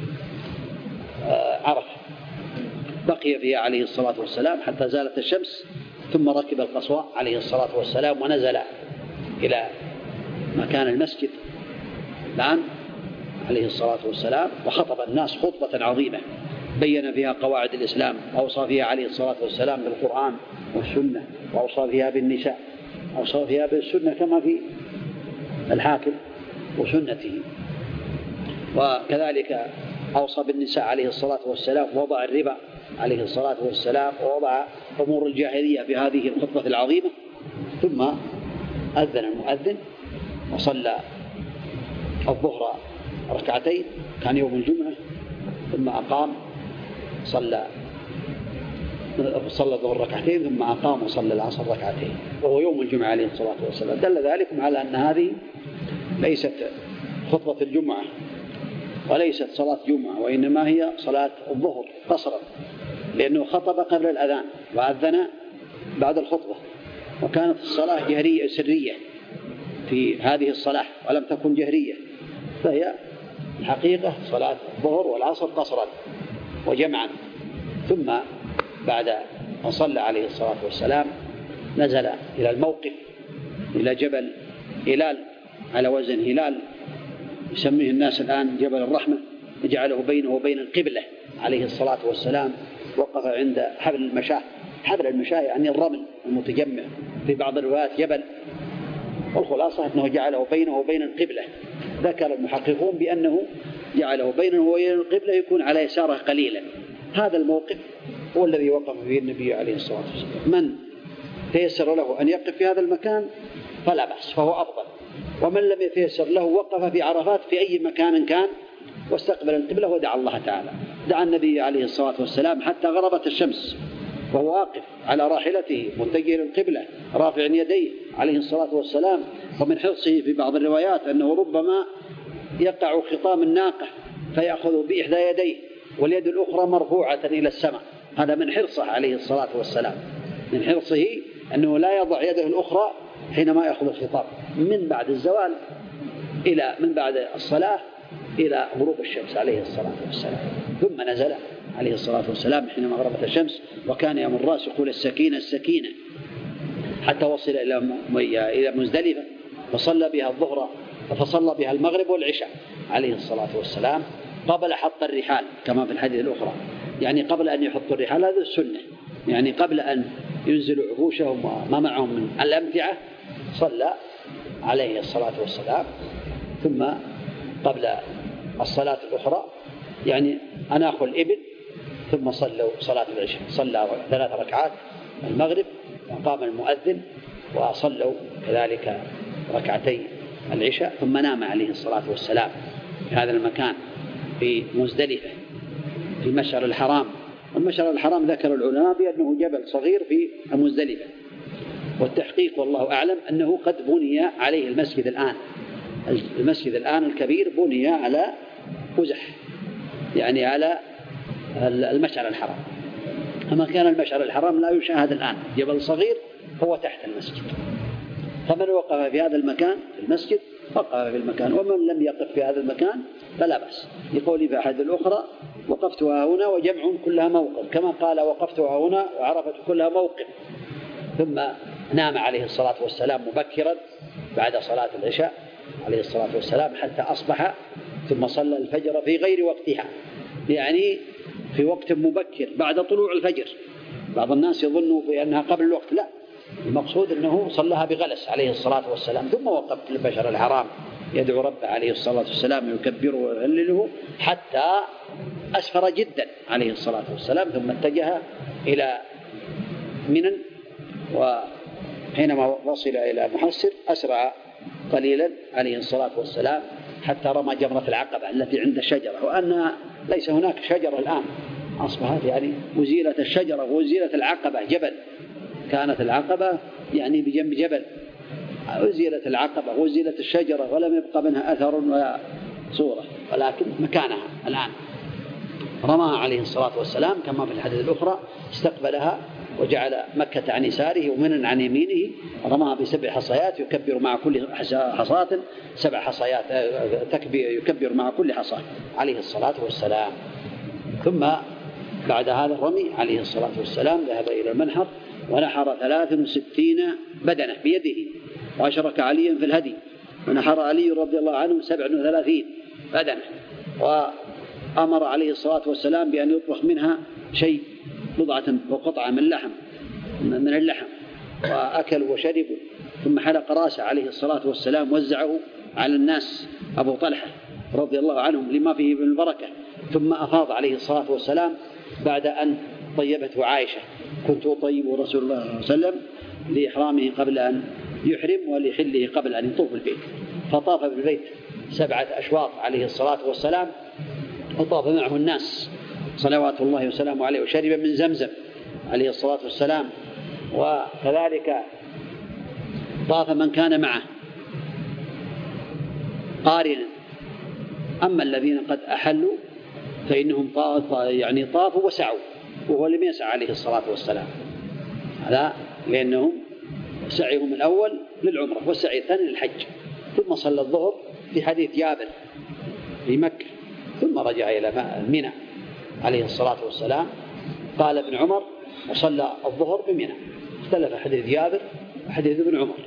عرفة. بقي فيها عليه الصلاة والسلام حتى زالت الشمس، ثم ركب القصواء عليه الصلاة والسلام ونزل إلى مكان المسجد الآن عليه الصلاة والسلام، وخطب الناس خطبة عظيمة بين فيها قواعد الإسلام، وأوصى فيها عليه الصلاة والسلام بالقرآن والسنة، وأوصى فيها بالنساء، أوصى فيها بالسنة كما في الحاكم وسنته، وكذلك أوصى بالنساء عليه الصلاة والسلام، ووضع الربا عليه الصلاة والسلام، ووضع أمور الجاهلية بهذه الخطبة العظيمة. ثم أذن المؤذن وصلى الظهر 2 كان يوم الجمعة، ثم أقام صلى الظهر 2 ثم أقام وصلى العصر 2 وهو يوم الجمعة عليه الصلاة والسلام. دل ذلك على أن هذه ليست خطبة الجمعة وليست صلاة جمعة، وإنما هي صلاة الظهر قصرا، لأنه خطب قبل الأذان وأذن بعد الخطبة، وكانت الصلاة جهرية سرية في هذه الصلاة ولم تكن جهرية، فهي الحقيقة صلاة الظهر والعصر قصرا وجمعا. ثم بعد أن صلى عليه الصلاة والسلام نزل إلى الموقف، إلى جبل هلال على وزن هلال، يسميه الناس الآن جبل الرحمة، يجعله بينه وبين القبلة عليه الصلاة والسلام. وقف عند حبل المشاة، حبل المشاة يعني الرمل المتجمع، في بعض الروايات جبل، والخلاصة أنه جعله بينه وبين القبلة. ذكر المحققون بأنه جعله بينه وبين القبلة يكون على يساره قليلا. هذا الموقف هو الذي وقف فيه النبي عليه الصلاة والسلام. من تيسر له أن يقف في هذا المكان فلا بأس، فهو أفضل، ومن لم يتيسر له وقف في عرفات في أي مكان كان واستقبل القبلة ودعا الله تعالى. دعا النبي عليه الصلاة والسلام حتى غربت الشمس وهو واقف على راحلته متجه للقبلة رافع يديه عليه الصلاة والسلام. ومن حرصه في بعض الروايات أنه ربما يقع خطام الناقة فيأخذ بإحدى يديه واليد الأخرى مرفوعة إلى السماء. هذا من حرصه عليه الصلاة والسلام، من حرصه أنه لا يضع يده الأخرى حينما يأخذ الخطاب من بعد الزوال إلى من بعد الصلاة إلى غروب الشمس عليه الصلاة والسلام. ثم نزل عليه الصلاة والسلام حينما غربت الشمس، وكان يوم الراس يقول السكينة السكينة، حتى وصل إلى مزدلفة فصلى بها الظهر فصلى بها المغرب والعشاء عليه الصلاة والسلام قبل حط الرحال كما في الحديث الأخرى، يعني قبل أن يحط الرحال، هذا السنة، يعني قبل أن ينزلوا عفوشهم وما معهم من الأمتعة صلى عليه الصلاة والسلام. ثم قبل الصلاة الأخرى يعني أناخوا الإبل ثم صلوا صلاة العشاء، صلى 3 ركعات المغرب وقام المؤذن وصلوا كذلك 2 العشاء، ثم نام عليه الصلاة والسلام في هذا المكان في مزدلفة في المشعر الحرام المشعر الحرام ذكر العلماء بأنه جبل صغير في مزدلفة، والتحقيق والله أعلم أنه قد بني عليه المسجد الآن. المسجد الآن الكبير بني على قزح، يعني على المشعر الحرام. أما كان المشعر الحرام لا يشاهد الآن، جبل صغير هو تحت المسجد، فمن وقف في هذا المكان في المسجد وقف في المكان، ومن لم يقف في هذا المكان فلا بأس. يقول في أحد الأخرى وقفتها هنا وجمع كلها موقف، كما قال وقفتها هنا وعرفت كلها موقف. ثم نام عليه الصلاة والسلام مبكرا بعد صلاة العشاء عليه الصلاة والسلام حتى أصبح، ثم صلى الفجر في غير وقتها، يعني في وقت مبكر بعد طلوع الفجر. بعض الناس يظنوا بأنها قبل الوقت، لا، المقصود أنه صلىها بغلس عليه الصلاة والسلام، ثم وقف في المشعر الحرام يدعو ربه عليه الصلاة والسلام يكبره ويهلله حتى أسفر جدا عليه الصلاة والسلام، ثم اتجه إلى منى، وحينما وصل إلى محسر أسرع قليلا عليه الصلاة والسلام حتى رمى جمرة العقبة التي عند الشجرة، وأن ليس هناك شجرة الآن، أصبحت يعني وزيلت الشجرة ووزيلت العقبة جبل، كانت العقبة يعني بجنب جبل، وزيلت العقبة وزيلت الشجرة ولم يبقى منها أثر ولا صورة، ولكن مكانها الآن. رماها عليه الصلاة والسلام كما في الحديث الأخرى، استقبلها وجعل مكة عن يساره ومنى عن يمينه، رماها ب7 حصيات يكبر مع كل حصاة 7 حصيات، يكبر مع كل حصاة عليه الصلاة والسلام. ثم بعد هذا الرمي عليه الصلاة والسلام ذهب إلى المنحر ونحر 63 بدنة بيده، وأشرك عليا في الهدي، ونحر علي رضي الله عنه 37 بدنة، وأمر عليه الصلاة والسلام بأن يطبخ منها شيء، بضعة وقطعة من اللحم، وأكلوا وشربوا. ثم حلق راسه عليه الصلاة والسلام وزعه على الناس، أبو طلحة رضي الله عنهم لما فيه من البركة. ثم أفاض عليه الصلاة والسلام بعد أن طيبته عائشة، كنت أطيب رسول الله صلى الله عليه وسلم لإحرامه قبل أن يحرم ولحله قبل أن يطوف البيت، فطاف بالبيت 7 أشواط عليه الصلاة والسلام، وطاف معه الناس صلوات الله وسلامه عليه، وشرب من زمزم عليه الصلاة والسلام، وكذلك طاف من كان معه قارنا. أما الذين قد أحلوا فإنهم طافوا وسعوا، وهو لم يسعى عليه الصلاة والسلام، هذا لأنهم سعيهم الأول للعمرة والسعي الثاني للحج. ثم صلى الظهر في حديث جابر في مكة، ثم رجع إلى منى عليه الصلاة والسلام. قال ابن عمر وصلى الظهر بمنى، اختلف حديث جابر وحديث ابن عمر،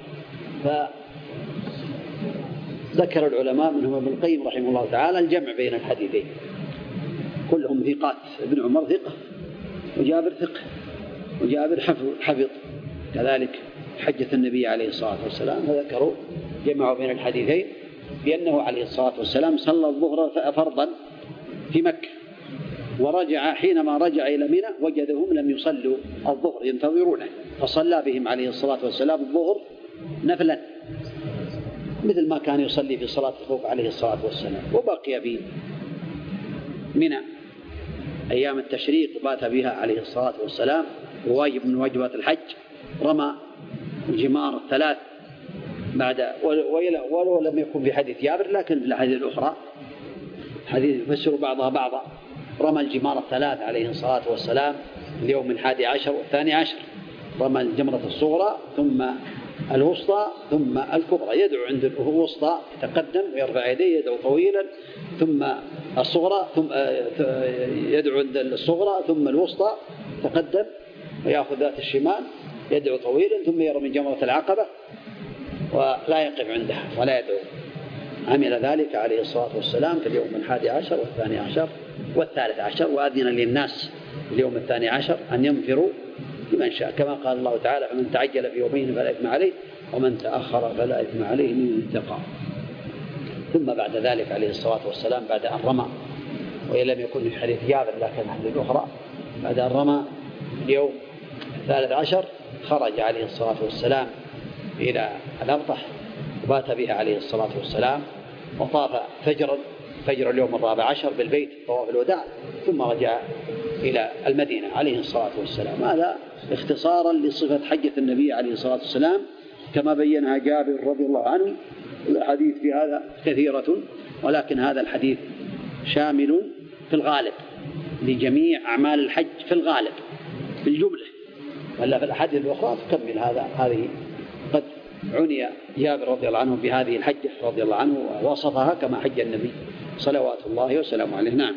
فذكر العلماء منهم ابن القيم رحمه الله تعالى الجمع بين الحديثين، كلهم ثقات، ابن عمر ثقة وجابر ثقة، وجابر حفظ كذلك حجة النبي عليه الصلاة والسلام، فذكروا جمعوا بين الحديثين بأنه عليه الصلاة والسلام صلى الظهر فرضا في مكة، ورجع حينما رجع إلى منى وجدهم لم يصلوا الظهر ينتظرونه، فصلى بهم عليه الصلاة والسلام الظهر نفلا مثل ما كان يصلي في صلاة الخوف عليه الصلاة والسلام. وبقي في منى أيام التشريق وبات بها عليه الصلاة والسلام، وواجب من واجبات الحج، رمى الجمار 3 بعد، ولو لم يكن في حديث جابر لكن في الحديث الأخرى حديث يفسر بعضها بعضا، رمى الجمار 3 عليه الصلاة والسلام اليوم 11 و12، رمى الجمرة الصغرى ثم الوسطى ثم الكبرى، يدعو عند الوسطى يتقدم ويرفع يديه يدعو طويلا، ثم الصغرى ثم يدعو عند الصغرى، ثم الوسطى يتقدم ويأخذ ذات الشمال يدعو طويلا، ثم يرمي جمرة العقبة ولا يقف عندها ولا يدعو. عمل ذلك عليه الصلاة والسلام في اليوم 11 و12 و13، وأذن للناس اليوم 12 أن ينفروا لمن شاء، كما قال الله تعالى: فمن تعجل في يومين فلا إثم عليه ومن تأخر فلا إثم عليه من اتقى. ثم بعد ذلك عليه الصلاة والسلام بعد أن رمى، وإن لم يكن في حديث جابر لكن حديث الأخرى، بعد أن رمى اليوم 13 خرج عليه الصلاة والسلام إلى الأبطح وبات بها عليه الصلاة والسلام، وطاف فجر اليوم 14 بالبيت طواف الوداع، ثم رجع إلى المدينة عليه الصلاة والسلام. هذا اختصارا لصفة حجة النبي عليه الصلاة والسلام كما بينها جابر رضي الله عنه. الحديث في هذا كثيرة، ولكن هذا الحديث شامل في الغالب لجميع أعمال الحج في الغالب بالجملة، ولا في الأحاديث الأخرى تكمل هذه. قد عني جابر رضي الله عنه بهذه الحجة رضي الله عنه ووصفها كما حج النبي صلوات الله وسلامه عليه. نعم.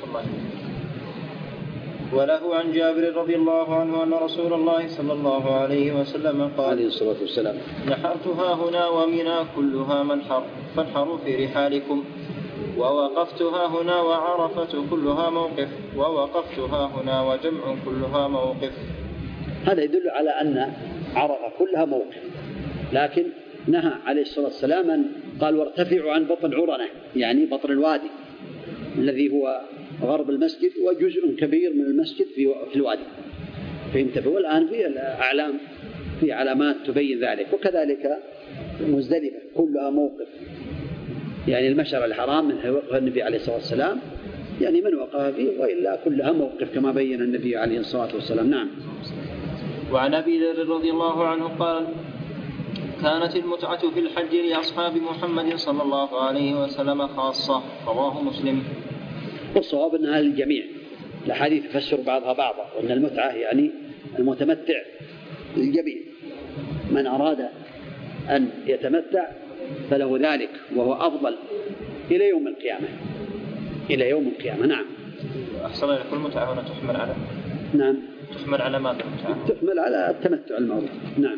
وله عن جابر رضي الله عنه أن رسول الله صلى الله عليه وسلم قال عليه الصلاة والسلام: نحرتها هنا ومنى كلها منحر فانحروا في رحالكم، ووقفتها هنا وعرفة كلها موقف، ووقفتها هنا وجمع كلها موقف. هذا يدل على أن عرفة كلها موقف، لكن نهى عليه الصلاة والسلام أن قال: وارتفعوا عن بطن عرنة، يعني بطن الوادي الذي هو غرب المسجد وجزء كبير من المسجد في الوادي. فانتبهوا الآن في علامات تبين ذلك. وكذلك مزدلفة كلها موقف، يعني المشعر الحرام من وقف النبي عليه الصلاة والسلام، يعني من وقف فيه، وإلا كلها موقف كما بين النبي عليه الصلاة والسلام. نعم. وعن أبي ذر رضي الله عنه قال: كانت المتعة في الحج لأصحاب محمد صلى الله عليه وسلم خاصة. رواه مسلم. والصواب أنها للجميع، الأحاديث تفسر بعضها بعضا، وأن المتعة يعني المتمتع للجميع، من أراد أن يتمتع فله ذلك، وهو أفضل إلى يوم القيامة. إلى يوم القيامة. نعم. أحسن لك. المتعة هنا تحمل على نعم تحمل على ماذا المتعة؟ تحمل على التمتع المعروف. نعم.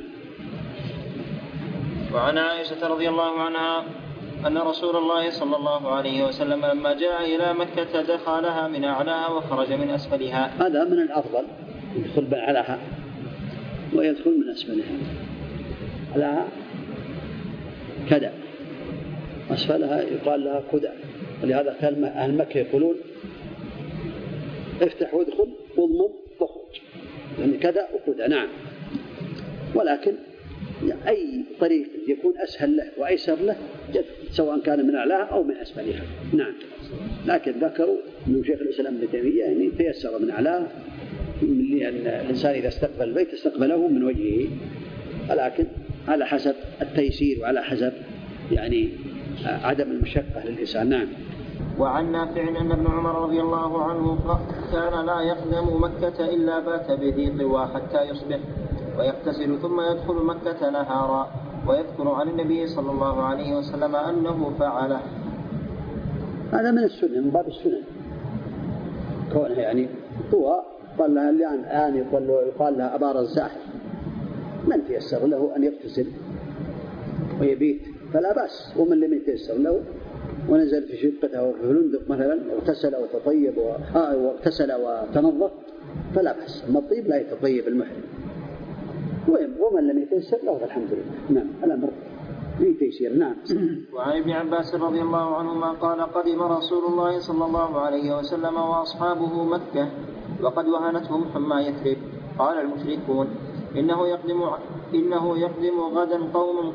وعن عائشة رضي الله عنها أن رسول الله صلى الله عليه وسلم لما جاء إلى مكة دخلها من أعلاها وخرج من أسفلها. هذا من الأفضل، يدخل من أعلاها ويدخل من أسفلها. أعلاها كذا، أسفلها يقال لها كدى، ولهذا كان أهل مكة يقولون: افتح وادخل واضمم واخرج، يعني كذا وكذا. نعم. ولكن أي طريق يكون أسهل له وأيسر له سواء كان من أعلاها أو من أسفلها. نعم. لكن ذكروا أن شيخ الإسلام ابن تيمية يعني تيسر من أعلاها، لأن الإنسان إذا استقبل البيت استقبله من وجهه، ولكن على حسب التيسير وعلى حسب يعني عدم المشقة للإنسان. نعم. وعن نافع أن ابن عمر رضي الله عنه كان لا يقدم مكة إلا بات بذي طوى حتى يصبح ويغتسل ثم يدخل مكة نهارا، ويذكر عن النبي صلى الله عليه وسلم أنه فعله. هذا من السنة، من باب السنة كونها يعني طوى قال لها الآن يقال لها أبار الزاحف، من تيسر له أن يغتسل ويبيت فلا بأس، ومن لم يتيسر له ونزل في شقته أو في فندق مثلا واغتسل وتطيب واغتسل وتنظف فلا بأس. أما الطيب لا يتطيب المحرم، ومن لم يتيسر له فالحمد لله. نعم. الأمر في تيسير. نعم. وعن ابن عباس رضي الله عنهما قال: قدم رسول الله صلى الله عليه وسلم وأصحابه مكة وقد وهنتهم حمى يثرب. قال المشركون: إنه يقدم غدا قوم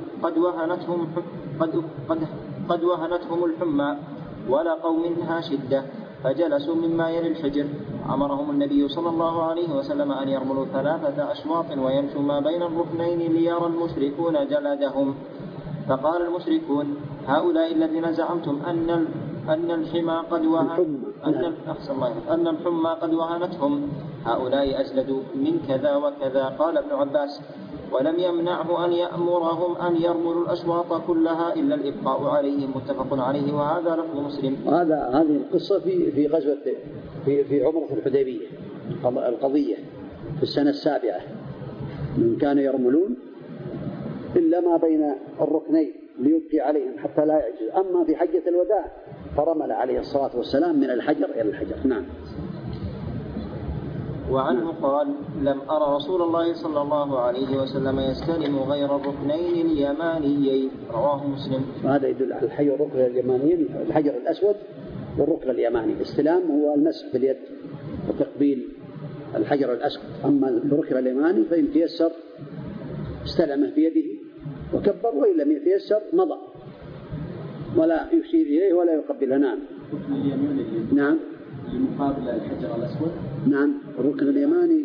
قد وهنتهم الحمى ولا قوم منها شدة، فجلسوا مما يلي الحجر. أمرهم النبي صلى الله عليه وسلم أن يرملوا 3 أشواط ويمشوا ما بين الركنين ليرى المشركون جلدهم. فقال المشركون: هؤلاء الذين زعمتم أن الحمى قد وهنتهم، هؤلاء أجلدوا من كذا وكذا. قال ابن عباس: ولم يمنعه أن يأمرهم أن يرملوا الأشواط كلها إلا الإبقاء عليهم. متفق عليه، وهذا لفظ مسلم. هذه القصة في غزوة في عمرة الحديبية، القضية في السنة 7 من كانوا يرملون إلا ما بين الركنين ليبقي عليهم حتى لا يعجز. أما في حجة الوداع فرمل عليه الصلاة والسلام من الحجر إلى الحجر. نعم. وعنه قال: لم أرى رسول الله صلى الله عليه وسلم يستلم غير الركنين اليمانيين. رواه مسلم. وهذا يدل على الركن اليمانيين، الحجر الأسود والركن اليماني. الاستلام هو المسح باليد وتقبيل الحجر الأسود. أما الركن اليماني فإن تيسر استلمه بيده وكبر، وإن لم يتيسر مضى ولا يشير إليه ولا يقبله. نعم. نعم. مقابل الحجر الأسود. نعم، الركن اليماني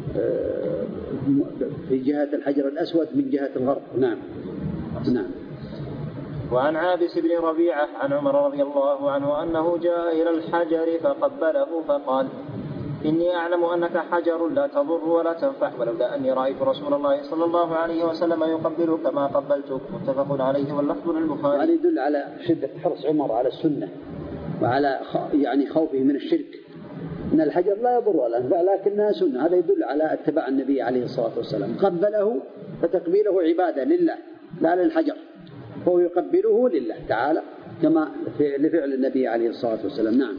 في جهة الحجر الأسود من جهة الغرب. نعم. نعم. وعن عابس بن ربيعة عن عمر رضي الله عنه أنه جاء إلى الحجر فقبله فقال: إني أعلم أنك حجر لا تضر ولا تنفع، ولولا أني رأيت رسول الله صلى الله عليه وسلم يقبلك ما قبلتك. متفق عليه واللفظ للبخاري. هذا يدل على شدة حرص عمر على السنة وعلى يعني خوفه من الشرك، أن الحجر لا يضر ولا ينفع لكنها سنة. هذا يدل على اتباع النبي عليه الصلاة والسلام. قبله فتقبيله عبادة لله لا للحجر، فهو يقبله لله تعالى كما لفعل النبي عليه الصلاة والسلام. نعم.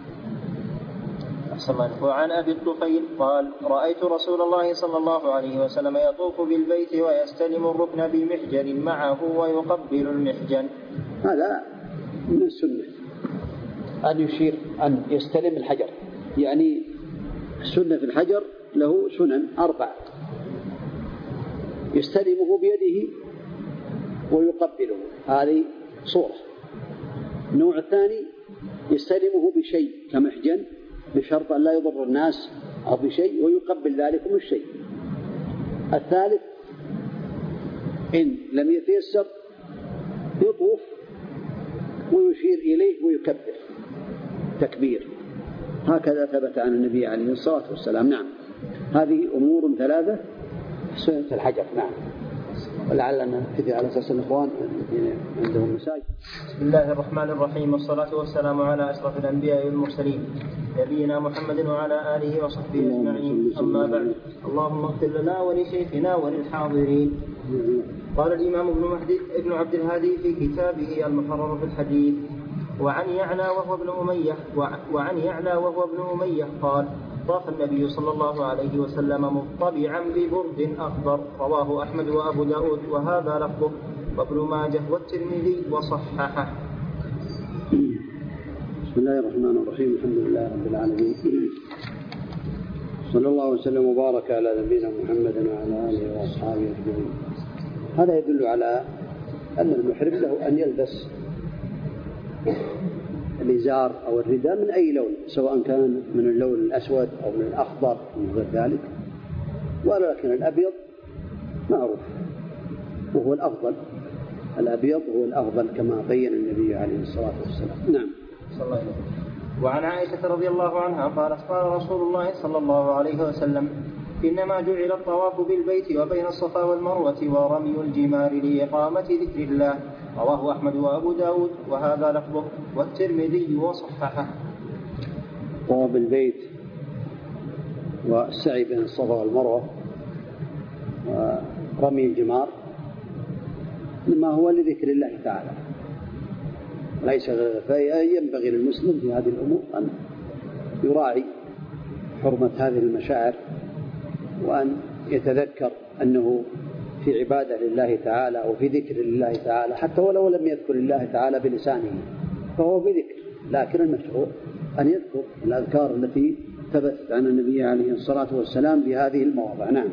وعن أبي الطفيل قال: رأيت رسول الله صلى الله عليه وسلم يطوف بالبيت ويستلم الركن بمحجن معه ويقبل المحجن. هذا من السنة أن يشير أن يستلم الحجر، يعني السنة في الحجر له سنن 4: يستلمه بيده ويقبله، هذه صورة. النوع الثاني يستلمه بشيء كمحجن بشرط أن لا يضر الناس أو بشيء ويقبل ذلكم الشيء. الثالث إن لم يتيسر يطوف ويشير إليه ويكبر تكبير، هكذا ثبت عن النبي عليه الصلاة والسلام. نعم. هذه أمور 3 سنة الحجر. نعم. ولعلنا نبتدي على أساس الإخوان الذين عندهم مساجد. بسم الله الرحمن الرحيم، والصلاة والسلام على أشرف الأنبياء والمرسلين نبينا محمد وعلى آله وصحبه أجمعين. أما بعد، اللهم اغفر لنا ولشيخنا وللحاضرين. قال الإمام ابن عبد الهادي في كتابه المحرر في الحديث: وعن يعلى وهو ابن أمية قال: طاف النبي صلى الله عليه وسلم مطبعا ببرد أخضر. رواه أحمد وأبو داود وهذا لفظه، وابن ماجه والترمذي وصححه. بسم الله الرحمن الرحيم، الحمد لله رب العالمين، صلى الله وسلم وبارك على نبينا محمد وعلى آله وأصحابه أجمعين. هذا يدل على أن المحرم له أن يلبس الإزار أو الرداء من أي لون، سواء كان من اللون الأسود أو من الأخضر من غير ذلك، ولكن الأبيض معروف وهو الأفضل. الأبيض هو الأفضل كما بين النبي عليه الصلاة والسلام. نعم. صلى الله عليه وسلم. وعن عائشة رضي الله عنها قالت: قال رسول الله صلى الله عليه وسلم: إنما جعل الطواف بالبيت وبين الصفا والمروة ورمي الجمار لإقامة ذكر الله. رواه أحمد وأبو داود وهذا لفظه، والترمذي وصححه. طواف بالبيت والسعي بين الصفا والمروة ورمي الجمار لما هو لذكر الله تعالى ليس غير. فينبغي للمسلم في هذه الأمور أن يراعي حرمة هذه المشاعر، وأن يتذكر أنه في عبادة لله تعالى أو في ذكر لله تعالى، حتى ولو لم يذكر الله تعالى بلسانه فهو بذكر، لكن المشروع أن يذكر الأذكار التي ثبتت عن النبي عليه الصلاة والسلام بهذه المواضع. نعم.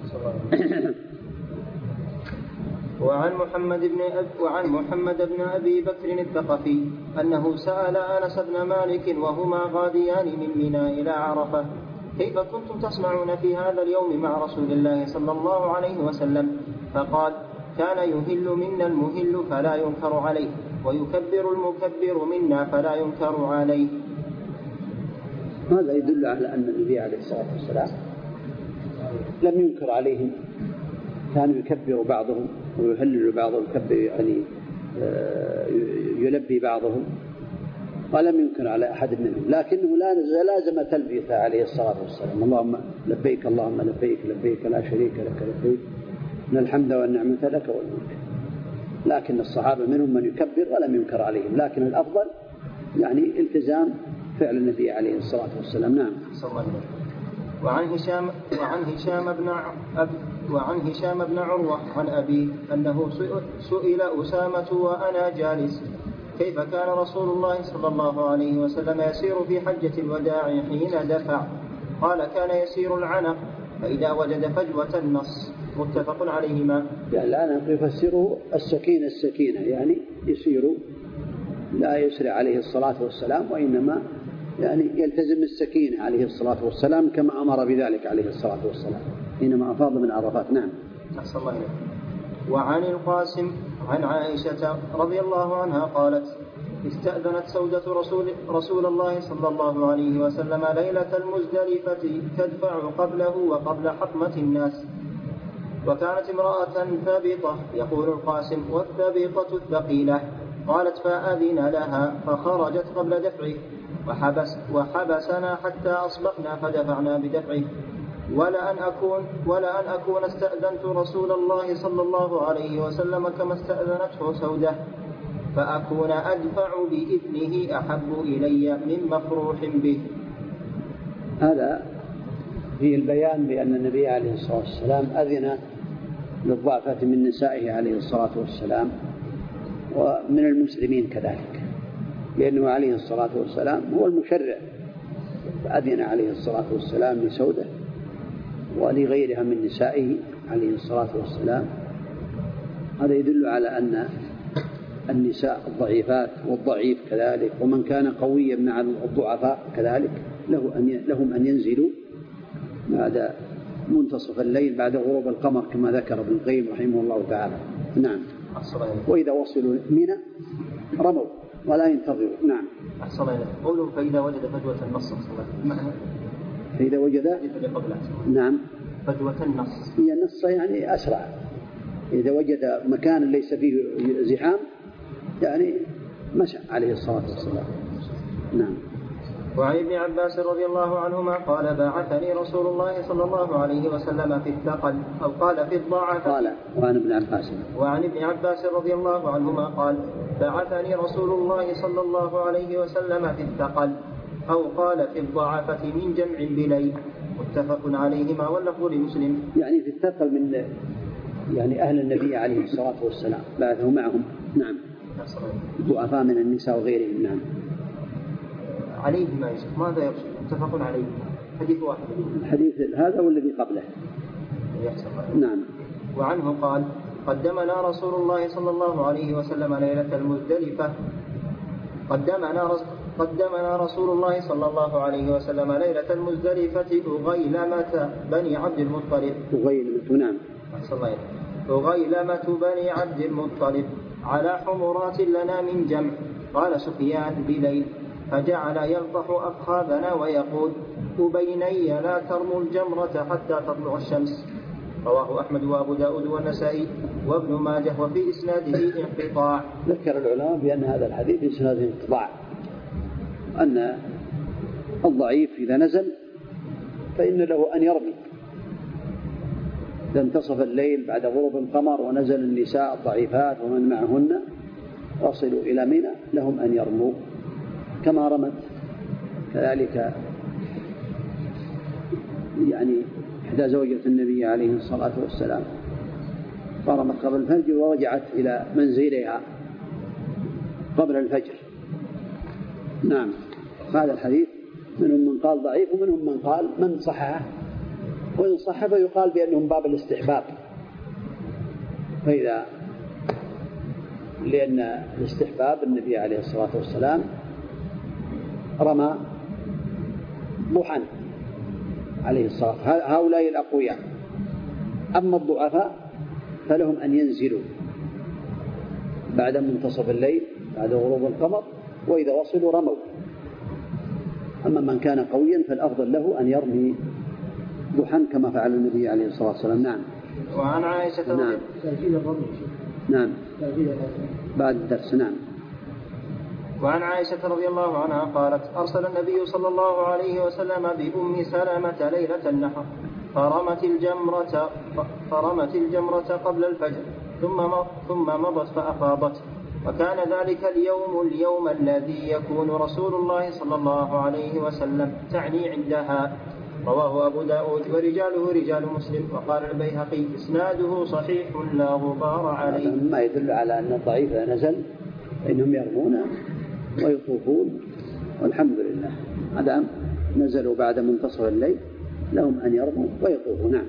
وعن محمد بن أبي بكر الثقفي أنه سأل أنس بن مالك وهما غاديان من منى إلى عرفة: كيف كنتم تصنعون في هذا اليوم مع رسول الله صلى الله عليه وسلم؟ فقال: كان يهل منا المهل فلا ينكر عليه، ويكبر المكبر منا فلا ينكر عليه. هذا يدل على أن النبي عليه الصلاة والسلام لم ينكر عليهم، كانوا يكبر بعضهم ويهلل بعضهم، يعني يلبي بعضهم، ولم ينكر على أحد منهم، لكنه لازم تلبيته عليه الصلاة والسلام: اللهم لبيك اللهم لبيك لبيك لا شريك لك لبيك إن الحمد والنعمة لك والملك. لكن الصحابة منهم من يكبر ولم ينكر عليهم، لكن الأفضل يعني التزام فعل النبي عليه الصلاة والسلام. نعم. وعن هشام بن عروة عن أبيه أنه سئل أسامة وأنا جالس: كيف كان رسول الله صلى الله عليه وسلم يسير في حجة الوداع حين دفع؟ قال: كان يسير العنق فإذا وجد فجوة النص. متفق عليهما. يعني العنق يفسره السكينة، يعني يسير لا يسرع عليه الصلاة والسلام، وإنما يعني يلتزم السكينة عليه الصلاة والسلام كما أمر بذلك عليه الصلاة والسلام حينما أفاض من عرفات. نعم. أحسن الله إليك. وعن القاسم عن عائشة رضي الله عنها قالت: استأذنت سودة رسول الله صلى الله عليه وسلم ليلة المزدلفة تدفع قبله وقبل حطمة الناس، وكانت امرأة ثابطة. يقول القاسم: والثابطة الثقيلة. قالت: فأذن لها فخرجت قبل دفعه وحبسنا حتى أصبحنا فدفعنا بدفعه. ولأن أكون استأذنت رسول الله صلى الله عليه وسلم كما استأذنته سودة، فأكون أدفع بإذنه أحب إلي من مفروح به. هذا في البيان بأن النبي عليه الصلاة والسلام أذن للضعفة من نسائه عليه الصلاة والسلام ومن المسلمين كذلك، لأنه عليه الصلاة والسلام هو المشرع، فأذن عليه الصلاة والسلام لسودة ولغيرها من نسائه عليه الصلاة والسلام. هذا يدل على أن النساء الضعيفات والضعيف كذلك ومن كان قويا مع الضعفاء كذلك لهم أن ينزلوا بعد منتصف الليل بعد غروب القمر كما ذكر ابن القيم رحمه الله تعالى. نعم. وإذا وصلوا منى رموا ولا ينتظروا. نعم. أحسن الله. قولوا فإذا وجد فجوة النص. فإذا وجد نعم فجوة النص هي النص يعني أسرع. إذا وجد مكان ليس فيه زحام يعني مشى عليه الصلاة والسلام. نعم. وعن ابن عباس رضي الله عنهما قال: باعثني رسول الله صلى الله عليه وسلم في الثقل، أو قال في الضعف. قال. وعن ابن عباس رضي الله عنهما قال: باعثني رسول الله صلى الله عليه وسلم في الثقل، أو قال في الضعفة من جمع بليل. متفق عليهما واللفظ لمسلم. يعني في الثقل من يعني أهل النبي عليه الصلاة والسلام بعثه معهم. نعم. ضعفاء من النساء وغيرهم. نعم. عليه ما يشك ماذا يقصد؟ متفق عليه. حديث واحد. الحديث هذا والذي قبله. نعم. وعنه قال: قدمنا رسول الله صلى الله عليه وسلم ليلة المزدلفة قدمنا رسول الله صلى الله عليه وسلم ليلة المزدلفة أغيلمة بني عبد المطلب. أغيلمة بني عبد المطلب على حمرات لنا من جمع. قال سفيان: بليل. فجعل يلطح أفخاذنا ويقول: أبيني لا ترموا الجمرة حتى تطلع الشمس. رواه أحمد وأبو داود والنسائي وابن ماجه، وفي إسناده انقطاع. ذكر العلماء بأن هذا الحديث في إسناده انقطاع، أن الضعيف إذا نزل فإن له أن يرمي. إذا انتصف الليل بعد غروب القمر ونزل النساء الضعيفات ومن معهن وصلوا إلى منى لهم أن يرموا كما رمت كذلك يعني إحدى زوجة النبي عليه الصلاة والسلام، فرمت قبل الفجر ورجعت إلى منزلها قبل الفجر. نعم. هذا الحديث منهم من قال ضعيف ومنهم من قال من صححه، وإن صح فيقال بأنهم باب الاستحباب. فإذا لأن الاستحباب النبي عليه الصلاة والسلام رمى ضحى عليه الصلاة، هؤلاء الأقوياء. أما الضعفاء فلهم أن ينزلوا بعد منتصف الليل بعد غروب القمر، وإذا وصلوا رموا. أما من كان قويا فالأفضل له أن يرمي ضحى كما فعل النبي عليه الصلاة والسلام. نعم. وعن عائشة. نعم. نعم. بعد الدرس. نعم. وعن عائشة رضي الله عنها قالت: أرسل النبي صلى الله عليه وسلم بأم سلمة ليلة النحر فرمت الجمرة قبل الفجر ثم مضت فأفاضت، وكان ذلك اليوم الذي يكون رسول الله صلى الله عليه وسلم تعني عندها. رواه أبو داود ورجاله رجال مسلم. وقال البيهقي: إسناده صحيح لا غبار عليه. ما يدل على أن الضعيف نزل فإنهم يرمون ويطوفون، والحمد لله هذا نزلوا بعد منتصف الليل لهم أن يرموا ويطوفوا. نعم.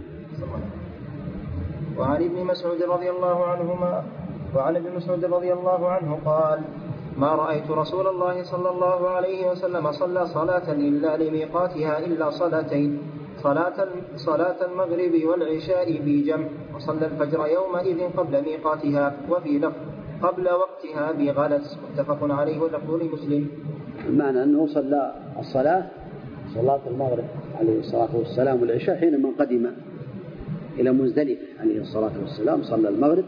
وعن ابن مسعود رضي الله عنه قال: ما رأيت رسول الله صلى الله عليه وسلم صلى صلاة إلا لميقاتها إلا صلاتين، صلاة المغرب والعشاء بجمع، وصلى الفجر يومئذ قبل ميقاتها، وفي لفظ قبل وقتها بغلس، متفق عليه واللفظ لمسلم. المعنى أنه صلى صلاة المغرب عليه الصلاة والسلام والعشاء حينما قدم إلى مزدلفة عليه الصلاة والسلام، صلى المغرب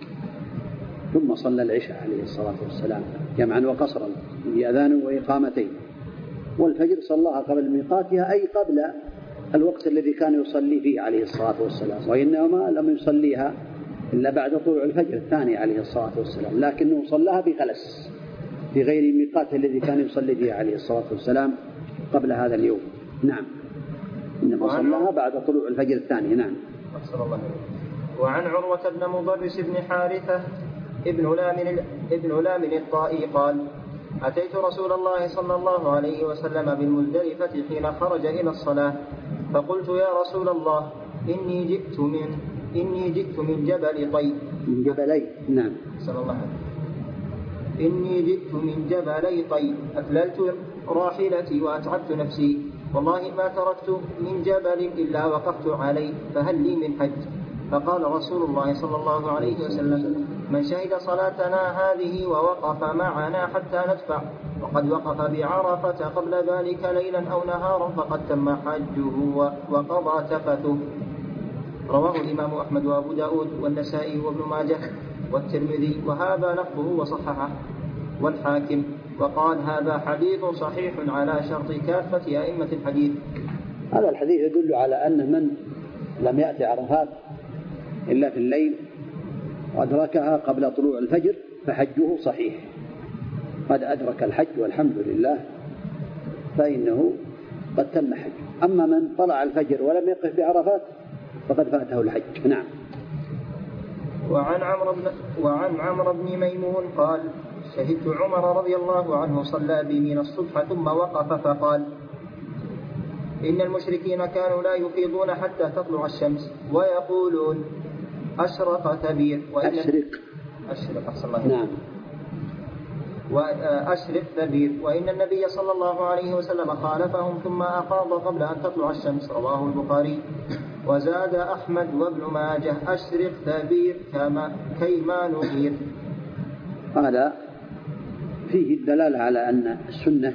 ثم صلى العشاء عليه الصلاة والسلام جمعا وقصرا بأذان وإقامتين، والفجر صلاها قبل ميقاتها أي قبل الوقت الذي كان يصلي فيه عليه الصلاة والسلام، وإنما لم يصليها إلا بعد طلوع الفجر الثاني عليه الصلاة والسلام، لكنه صلاها بغلس في غير ميقاته الذي كان يصلي فيه عليه الصلاة والسلام قبل هذا اليوم. نعم، إنما صلاها بعد طلوع الفجر الثاني. نعم. وعن عروة بن مضرس بن حارثة ابن لامن الطائي قال: أتيت رسول الله صلى الله عليه وسلم بالمزدلفة حين خرج إلى الصلاة، فقلت: يا رسول الله، إني جئت من جبل طي. من جبلي. نعم. صلى الله عليه وسلم. إني جئت من جبلي طي، أثللت راحلتي وأتعبت نفسي، والله ما تركت من جبل إلا وقفت عليه، فهل لي من حج؟ فقال رسول الله صلى الله عليه وسلم: من شهد صلاتنا هذه ووقف معنا حتى ندفع، وقد وقف بعرفة قبل ذلك ليلا أو نهارا، فقد تم حجه وقضى تفثه. رواه الإمام أحمد وأبو داود والنسائي وابن ماجه والترمذي، وهذا لفظه وصححه والحاكم، وقال: هذا حديث صحيح على شرط كافة أئمة الحديث. هذا الحديث يدل على أن من لم يأتي عرفات إلا في الليل وأدركها قبل طلوع الفجر فحجه صحيح، قد أدرك الحج والحمد لله، فإنه قد تم حج. أما من طلع الفجر ولم يقف بعرفات فقد فاته الحج. نعم. وعن عمرو بن ميمون قال: شهدت عمر رضي الله عنه صلى بمنى الصبح ثم وقف فقال: إن المشركين كانوا لا يفيضون حتى تطلع الشمس، ويقولون: أشرق ثبير، أشرق أحسن الله. نعم. وأشرق ثبير، وإن النبي صلى الله عليه وسلم خالفهم ثم أفاض قبل أن تطلع الشمس، رواه البخاري. وزاد أحمد وابن ماجه: أشرق ثبير كيما نغير. هذا فيه الدلالة على أن السنة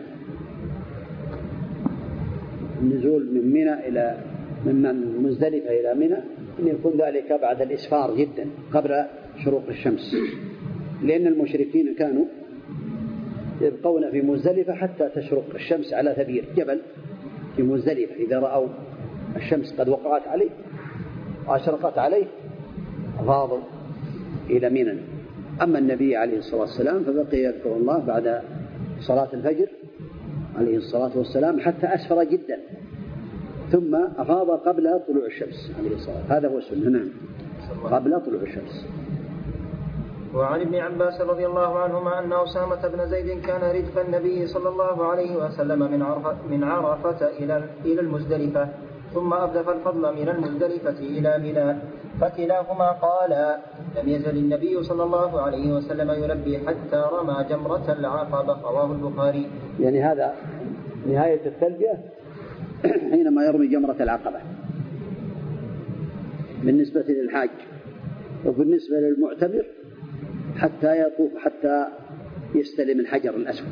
النزول من مزدلفة إلى منى أن يكون ذلك بعد الإسفار جدا قبل شروق الشمس، لأن المشركين كانوا يبقون في مزدلفة حتى تشرق الشمس على ثبير جبل في مزدلفة، إذا رأوا الشمس قد وقعت عليه وأشرقت عليه أفاضوا إلى منى. أما النبي عليه الصلاة والسلام فبقي يذكر الله بعد صلاة الفجر عليه الصلاة والسلام حتى أسفر جدا ثم أفاض قبل طلوع الشمس عليه الصلاة، هذا هو السنة. نعم، قبل طلوع الشمس. وعن ابن عباس رضي الله عنهما أن أسامة بن زيد كان ردف النبي صلى الله عليه وسلم من عرفة إلى المزدلفة، ثم أردف الفضل من المزدلفة إلى منى، فكلاهما قال: لم يزل النبي صلى الله عليه وسلم يلبي حتى رمى جمرة العقبة، رواه البخاري. يعني هذا نهاية التلبية حينما يرمي جمرة العقبة بالنسبة للحاج، وبالنسبة للمعتمر حتى يطوف حتى يستلم الحجر الأسود،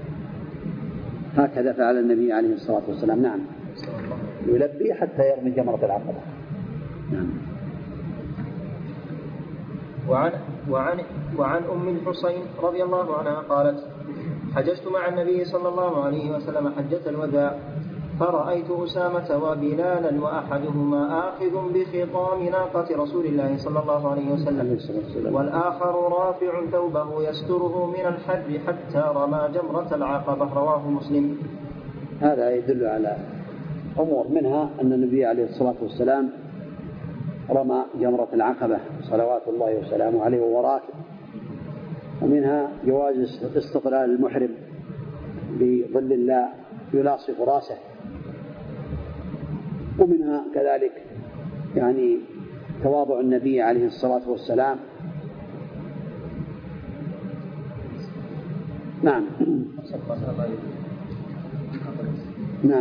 هكذا فعل النبي عليه الصلاة والسلام. نعم، يلبي حتى يرمي جمرة العقبة. نعم. وعن أم الحسين رضي الله عنها قالت: حججت مع النبي صلى الله عليه وسلم حجة الوداع، فرأيت أسامة وبلالا وأحدهما آخذ بخطام ناقة رسول الله صلى الله عليه وسلم، والآخر رافع ثوبه يستره من الحر حتى رمى جمرة العقبة، رواه مسلم. هذا يدل على أمور، منها أن النبي عليه الصلاة والسلام رمى جمرة العقبة صلوات الله وسلامه عليه وهو راكب، ومنها جواز استقلال المحرم بظل الله يلاصق راسه، ومنها كذلك يعني تواضع النبي عليه الصلاة والسلام نعم. نعم.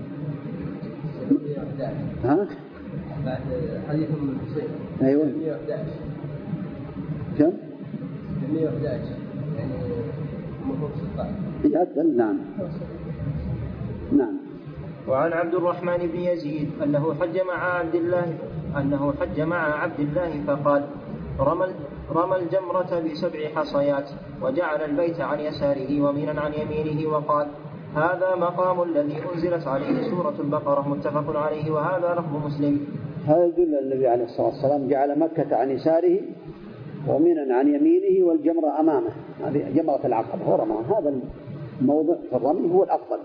ها؟ بعد حديث من الحسين. أيوة. 111. كم؟ 111 يعني المفروض 16. يعدل. نعم. نعم. وعن عبد الرحمن بن يزيد أنه حج مع عبد الله فقال: رمى الجمرة ب7 حصيات وجعل البيت عن يساره ومنى عن يمينه وقال: هذا مقام الذي أنزلت عليه سورة البقرة، متفق عليه، وهذا لفظ مسلم. هذا يدل النبي عليه الصلاة والسلام جعل مكة عن يساره ومنى عن يمينه والجمرة أمامه، هذه جمرة العقبة ورمى. هذا الموضع في الرمي هو الأفضل،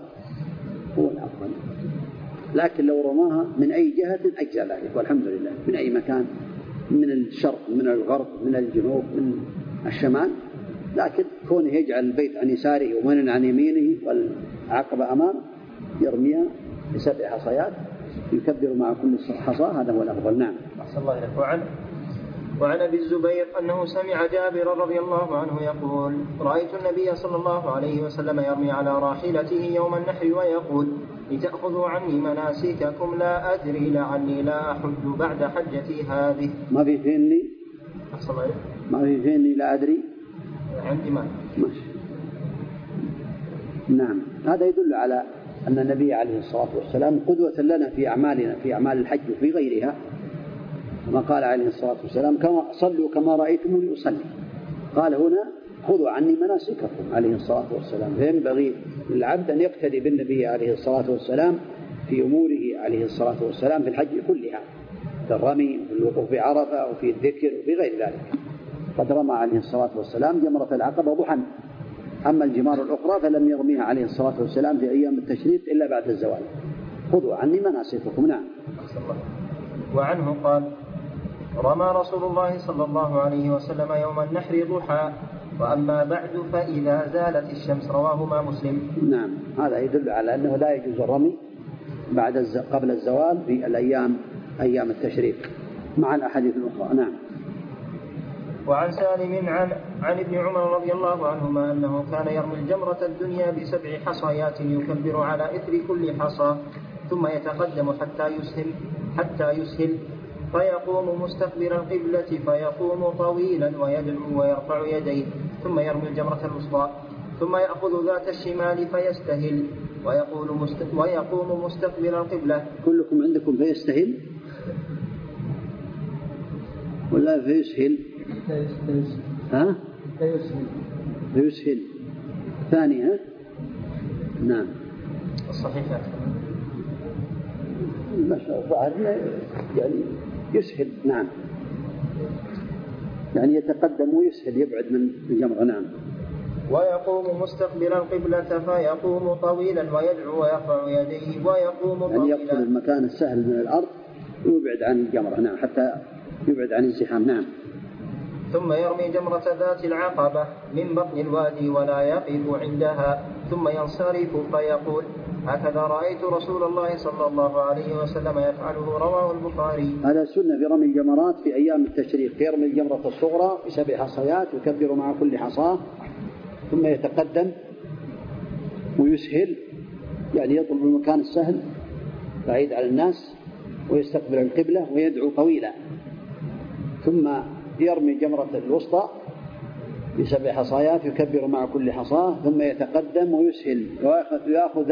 لكن لو رماها من أي جهة أجزى ذلك والحمد لله، من أي مكان، من الشرق من الغرب من الجنوب من الشمال، لكن كونه يجعل البيت عن يساره ومنى عن يمينه والعقبة أمامه يرميها ب7 حصيات يكبر مع كل حصى، هذا هو الأفضل. نعم. أحسن الله إليك. وعن أبي الزبير أنه سمع جابر رضي الله عنه يقول: رأيت النبي صلى الله عليه وسلم يرمي على راحلته يوم النحر ويقول: لتأخذوا عني مناسككم لا أدري لعلي لا أحج بعد حجتي هذه. ما في فيني. أحسن الله إليك. ما في فيني لا أدري. عندي ما. ماشي. نعم. هذا يدل على أن النبي عليه الصلاة والسلام قدوة لنا في أعمالنا، في أعمال الحج وفي غيرها، كما قال عليه الصلاة والسلام: صلوا كما رأيتموني أصلي. قال هنا: خذوا عني مناسككم عليه الصلاة والسلام. فينبغي للعبد أن يقتدي بالنبي عليه الصلاة والسلام في أموره عليه الصلاة والسلام في الحج كلها، في الرمي وفي الوقوف في عرفة وفي الذكر وفي غير ذلك. قد رمى عليه الصلاة والسلام جمرة العقبة ضحى، أما الجمار الأخرى فلم يرميها عليه الصلاة والسلام في أيام التشريق إلا بعد الزوال. خذوا عني مناسككم. نعم. وعنه قال: رمى رسول الله صلى الله عليه وسلم يوم النحر ضحى، وأما بعد فإذا زالت الشمس. رواهما مسلم. نعم. هذا يدل على أنه لا يجوز الرمي قبل الزوال في أيام التشريق مع الأحاديث الأخرى. نعم. وعن سالم عن ابن عمر رضي الله عنهما أنه كان يرمي الجمرة الدنيا ب7 حصيات يكبر على إثر كل حصى، ثم يتقدم حتى يسهل فيقوم مستقبل القبلة فيقوم طويلا ويدعو ويرفع يديه، ثم يرمي الجمرة الوسطى، ثم يأخذ ذات الشمال فيستهل ويقوم مستقبل القبلة. كلكم عندكم فيستهل ولا فيسهل؟ ها؟ فيسهل ثاني. ها؟ نعم. الصحيح يعني يسهل. نعم. يعني يتقدم ويسهل، يبعد من الجمرة. نعم. ويقوم مستقبل القبلة فيقوم طويلا ويدعو ويرفع يديه ويقوم طويلا، يعني يقصد المكان السهل من الأرض ويبعد عن الجمرة. نعم. حتى يبعد عن الزحام. نعم. ثم يرمي جمرة ذات العقبة من بطن الوادي ولا يقف عندها، ثم ينصرف فيقول: هكذا رأيت رسول الله صلى الله عليه وسلم يفعله. رواه البخاري. هذا سنة في رمي الجمرات في أيام التشريق. يرمي الجمرة الصغرى ب7 حصيات يكبر مع كل حصاة، ثم يتقدم ويسهل، يعني يطلب المكان السهل بعيد عن الناس ويستقبل القبلة ويدعو طويلا، ثم يرمي جمرة الوسطى ب7 حصيات يكبر مع كل حصاة، ثم يتقدم ويسهل ويأخذ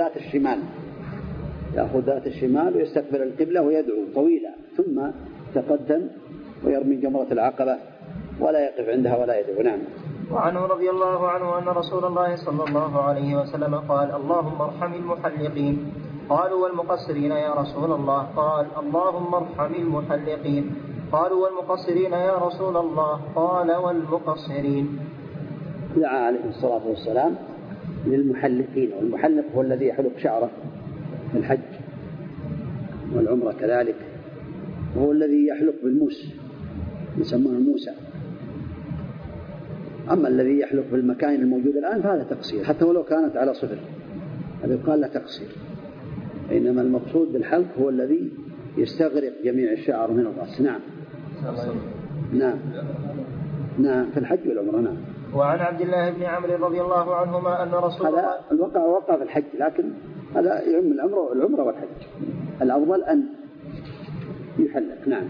ذات الشمال ويستقبل القبلة ويدعو طويلا، ثم يتقدم ويرمي جمرة العقبة ولا يقف عندها ولا يدعو. نعم. وعنه رضي الله عنه أن رسول الله صلى الله عليه وسلم قال: اللهم ارحم المحلقين. قالوا: والمقصرين يا رسول الله؟ قال: اللهم ارحم المحلقين. قالوا: والمقصرين يا رسول الله؟ قال: والمقصرين. دعا عليه الصلاة والسلام للمحلقين، والمحلق هو الذي يحلق شعره في الحج والعمرة كذلك، وهو الذي يحلق بالموس يسمونه موسى. أما الذي يحلق بالمكان الموجود الآن فهذا تقصير، حتى ولو كانت على صفر، هذا يقال له تقصير. إنما المقصود بالحلق هو الذي يستغرق جميع الشعر من الرأس. نعم. نعم. نعم. في الحج والعمرة. نعم. وعن عبد الله بن عمرو رضي الله عنهما أن رسول الله هذا الوقع وقع في الحج، لكن هذا يعم العمرة والحج. الأفضل أن يحلق. نعم.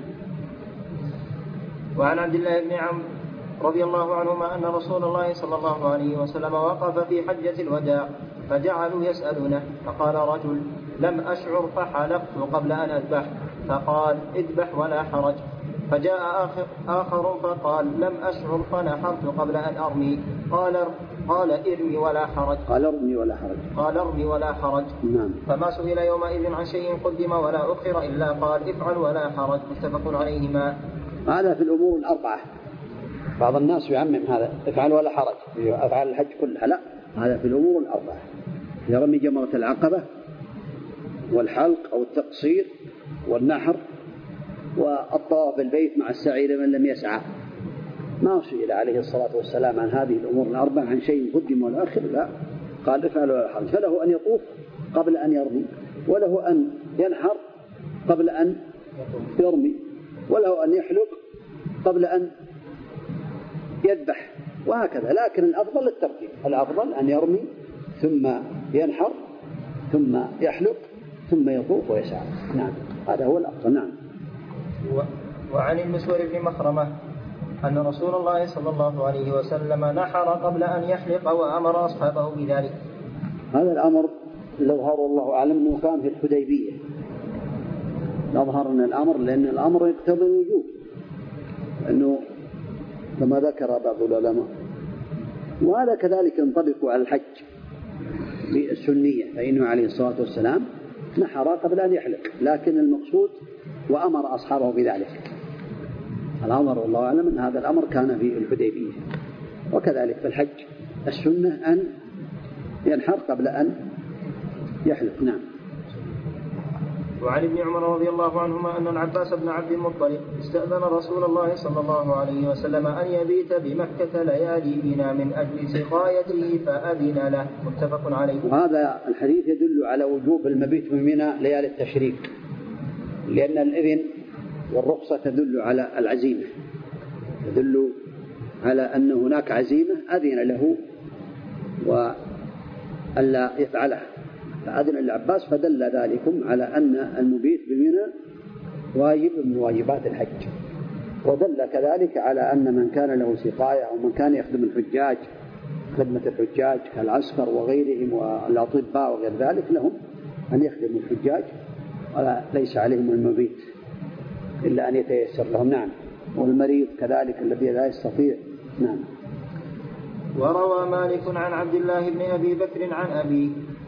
وعن عبد الله بن عمرو رضي الله عنهما أن رسول الله صلى الله عليه وسلم وقف في حجة الوداع فجعلوا يسألونه، فقال رجل: لم أشعر فحلقت قبل أن أذبح، فقال: اذبح ولا حرج. فجاء آخر فقال: لم أشعر فنحرت قبل أن أرمي، قال: ارمي ولا حرج. قال ارمي ولا حرج. نعم. فما سئل يومئذ عن شيء قدم ولا أخر إلا قال: افعل ولا حرج. متفق عليهما. هذا في الأمور الأربعة. بعض الناس يعمم هذا: افعل ولا حرج، افعل الحج كلها. لا، هذا في الأمور الأربعة: رمي جمرة العقبة، والحلق أو التقصير، والنحر، والطواف بالبيت مع السعي لمن لم يسعى. ما سئل عليه الصلاة والسلام عن هذه الأمور الأربعة عن شيء قدم ولا آخر، لا، قال افعل ولا حرج. فله أن يطوف قبل أن يرمي، وله أن ينحر قبل أن يرمي، وله أن يحلق قبل أن يذبح، وهكذا. لكن الأفضل الترتيب، الأفضل أن يرمي ثم ينحر ثم يحلق ثم يطوف ويسعى. نعم، هذا هو الأفضل. نعم. وعن المسور بن مخرمة أن رسول الله صلى الله عليه وسلم نحر قبل أن يحلق وأمر أصحابه بذلك. هذا الأمر الأظهر والله أعلم أنه كان في الحديبية. نظهر أن الأمر، لأن الأمر يقتضي الوجوب، أنه كما ذكر بعض العلماء. وهذا كذلك ينطبق على الحج بالسنية، فإنه عليه الصلاة والسلام نحر قبل أن يحلق، لكن المقصود وأمر أصحابه بذلك. الأمر والله أعلم أن هذا الأمر كان في الحديبية. وكذلك في الحج السنة أن ينحر قبل أن يحلق. نعم. وعن ابن عمر رضي الله عنهما أن العباس بن عبد المطلب استأذن رسول الله صلى الله عليه وسلم أن يبيت بمكة ليالي منى من أجل سقايته فأذن له. متفق عليه. وهذا الحديث يدل على وجوب المبيت بمنى ليالي التشريق، لأن الإذن والرخصة تدل على العزيمة، تدل على أن هناك عزيمة أذن له وألا يفعلها، فأذن العباس، فدل ذلكم على أن المبيت بمنى واجب من واجبات الحج. ودل كذلك على أن من كان له سقاية أو من كان يخدم الحجاج خدمة الحجاج كالعسكر وغيرهم والأطباء وغير ذلك لهم أن يخدموا الحجاج، ولا ليس عليهم المبيت إلا أن يتيسر لهم. نعم. والمريض كذلك الذي لا يستطيع. نعم. وروى مالك عن عبد الله بن أبي بكر عن أبيه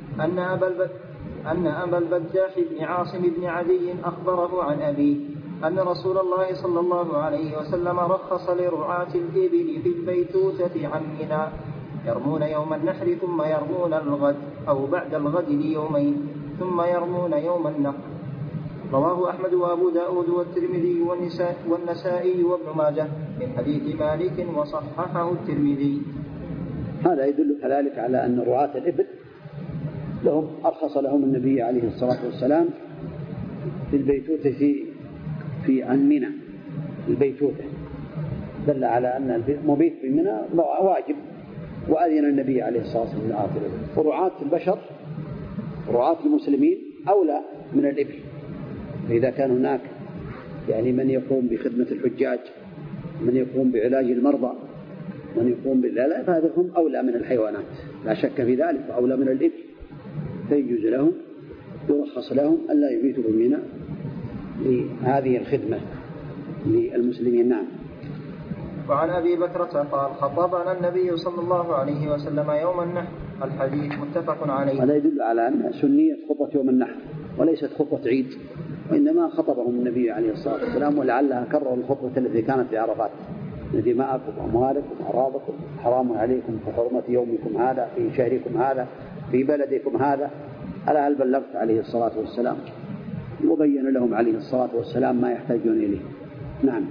أن أبا البداح بن عاصم بن عدي أخبره عن أبيه أن رسول الله صلى الله عليه وسلم رخص لرعاة الإبل في البيتوتة عن منى يرمون يوم النحر ثم يرمون الغد أو بعد الغد ليومين ثم يرمون يوم النحر. رواه أحمد وأبو داود والترمذي والنسائي وابن ماجه من حديث مالك وصححه الترمذي. هذا يدل كذلك على أن رعاة الإبل لهم أرخص لهم النبي عليه الصلاة والسلام في البيتوتة في عن منى. البيتوتة دل على أن المبيت في منى واجب، وأذن النبي عليه الصلاة والسلام. ورعاة البشر رعاة المسلمين أولى من الإبل، فإذا كان هناك يعني من يقوم بخدمة الحجاج، من يقوم بعلاج المرضى، من يقوم بالعلاج، فهذا هم أولى من الحيوانات لا شك في ذلك، وأولى من الإبل، فيجوز لهم يرخص لهم ألا يبيتوا بمنى لهذه الخدمة للمسلمين. نعم. وعن أبي بكرة قال خطبنا النبي صلى الله عليه وسلم يوم النحر. الحديث متفق عليه. هذا يدل على أن سنية خطبة يوم النحر وليست خطبة عيد، وإنما خطبهم النبي عليه الصلاة والسلام، ولعلها كرر الخطبة التي كانت في عرفات: دماءكم وأموالكم وأعراضكم حرام عليكم كحرمة يومكم هذا في شهركم هذا في بلدكم هذا. ألا هل بلغت عليه الصلاة والسلام؟ وبين لهم عليه الصلاة والسلام ما يحتاجون إليه. نعم.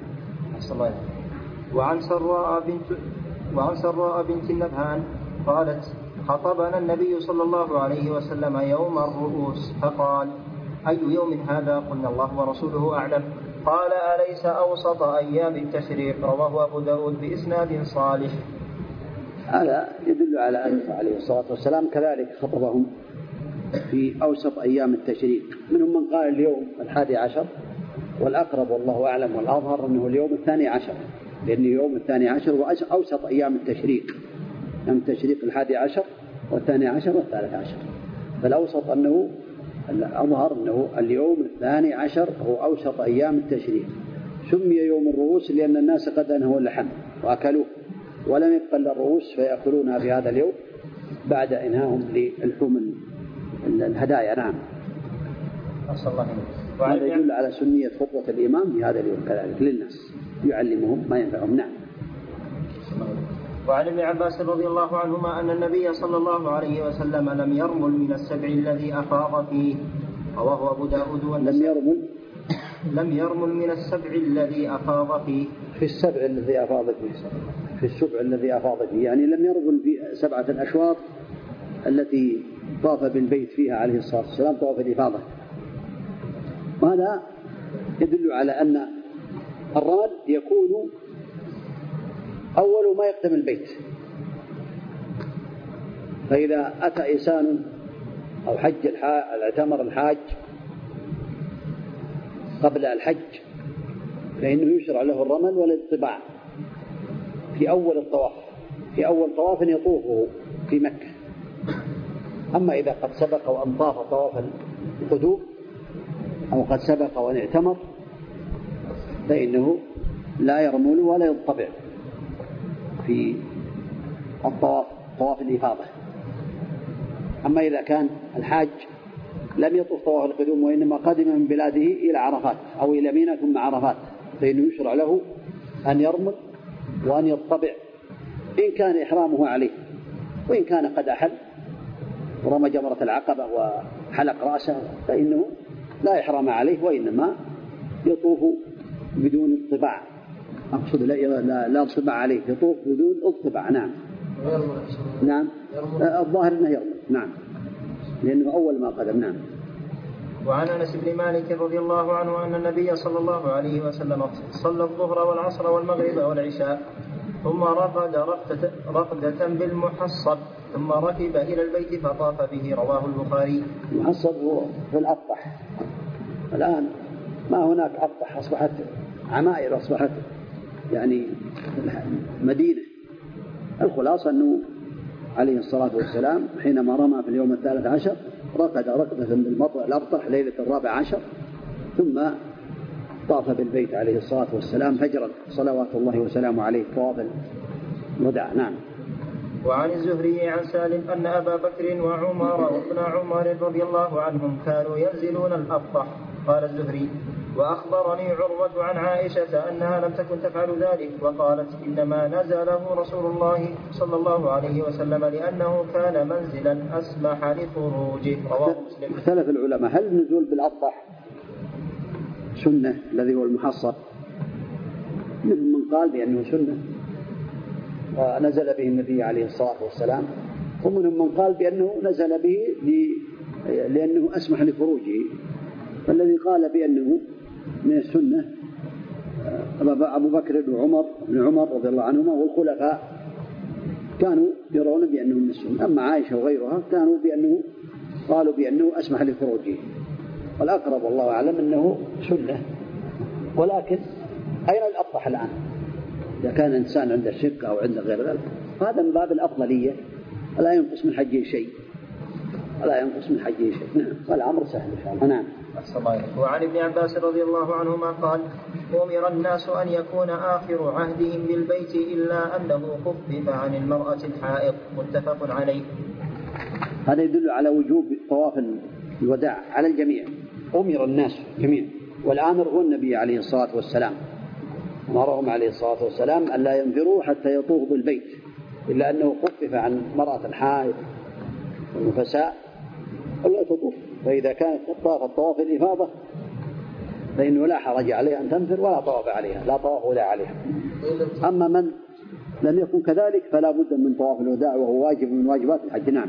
وعن سراء بنت النبهان قالت خطبنا النبي صلى الله عليه وسلم يوم الرؤوس فقال أي يوم هذا؟ قلنا الله ورسوله أعلم. قال أليس أوسط أيام التشريق؟ رواه أبو داود بإسناد صالح. هذا يدل على أنه عليه الصلاة والسلام كذلك خطبهم في أوسط أيام التشريق. منهم من قال اليوم 11، والأقرب والله أعلم والأظهر أنه اليوم 12، لأن يوم 12 هو أوسط أيام التشريق، يوم التشريق 11 و12 و13، فالأوسط أنه الأظهر أنه اليوم 12 هو أوسط أيام التشريق. سمي يوم الرؤوس لأن الناس قد أنهوا اللحم وأكلوه، ولم يبقى إلا الرؤوس فيأكلونها في هذا اليوم بعد إنهاهم للحوم الهدايا. نعم. هذا يدل على سنية خطبة الإمام في هذا اليوم كذلك للناس، يعلمهم ما ينفعهم. نعم. وعن ابن عباس رضي الله عنهما أن النبي صلى الله عليه وسلم لم يرمل من السبع الذي أفاض فيه، رواه أبو داود لم يرمل من السبع الذي أفاض فيه، في السبع الذي أفاض فيه، في السبع الذي أفاض فيه، يعني لم يرمل في 7 الأشواط التي طاف بالبيت فيها عليه الصلاة والسلام طواف الإفاضة. وهذا يدل على أن الرمل يكون أول ما يقدم البيت، فإذا أتى إنسان أو اعتمر الحاج قبل الحج فإنه يشرع له الرمل والاطباع في أول الطواف، في أول طواف يطوفه في مكة. أما إذا قد سبق وأن طاف طواف القدوم أو قد سبق وأن اعتمر فإنه لا يرمل ولا يطبع في الطواف، طواف الإفاضة. أما إذا كان الحاج لم يطوف طواف القدوم وإنما قدم من بلاده إلى عرفات أو إلى منى ثم عرفات فإنه يشرع له أن يرمل وأن يطبع إن كان إحرامه عليه، وإن كان قد أحل ورمى جمرة العقبة وحلق رأسه فإنه لا إحرام عليه وإنما يطوف بدون اطباع. أقصد لا اطباع عليه، يطوف بدون اطباع. نعم. نعم. الظاهر أنه يرمل. نعم، لأنه أول ما قدم. نعم. وعن أنس بن مالك رضي الله عنه أن النبي صلى الله عليه وسلم صلى الظهر والعصر والمغرب والعشاء ثم رقد رقدة بالمحصب ثم ركب إلى البيت فطاف به، رواه البخاري. المحصب هو في الأبطح، الآن ما هناك أبطح، أصبحت عمائر، أصبحت يعني مدينة. الخلاصة أنه عليه الصلاة والسلام حينما رمى في اليوم 13 رقد رقدة بالمطر الأبطح ليلة 14 ثم طاف بالبيت عليه الصلاة والسلام فجرا صلوات الله وسلامه عليه طواف الوداع. نعم. وعن الزهري عن سالم أن أبا بكر وعمر وابن عمر رضي الله عنهم كانوا ينزلون الأبطح. قال الزهري: وأخبرني عروة عن عائشة أنها لم تكن تفعل ذلك، وقالت: إنما نزله رسول الله صلى الله عليه وسلم لأنه كان منزلا أسمح لخروجه، رواه مسلم. اختلف العلماء هل النزول بالأبطح سنة الذي هو المحصب؟ منهم من قال بأنه سنة ونزل به النبي عليه الصلاة والسلام، ومنهم من قال بأنه نزل به لأنه أسمح لخروجه. فالذي قال بأنه من السنة أبو بكر وعمر بن عمر رضي الله عنهما والخلفاء كانوا يرون بأنه من السنة. أما عائشة وغيرها كانوا قالوا بأنه أسمح لخروجه. والأقرب والله أعلم أنه سنة. ولكن أين الأفضح الآن؟ إذا كان إنسان عنده شك أو عنده غير ذلك هذا من باب الأفضلية، لا ينقص من حجه شيء، نعم، والأمر سهل إن شاء الله. نعم. وعن ابن عباس رضي الله عنهما قال: أمر الناس أن يكون آخر عهدهم بالبيت إلا أنه خفف عن المرأة الحائض، متفق عليه. هذا يدل على وجوب طواف الوداع على الجميع، أمر الناس جميعا، والآمر هو النبي عليه الصلاة والسلام، أمرهم عليه الصلاة والسلام أن لا ينفروا حتى يطوفوا بالبيت إلا أنه خفف عن المرأة الحائض والنفساء ألا تطوف. فإذا كانت طافت طواف الإفاضة فإنه لا حرج عليها أن تنفر ولا طواف عليها، لا طواف ولا عليها. أما من لم يكن كذلك فلا بد من طواف الوداع وهو واجب من واجبات الحج. نعم.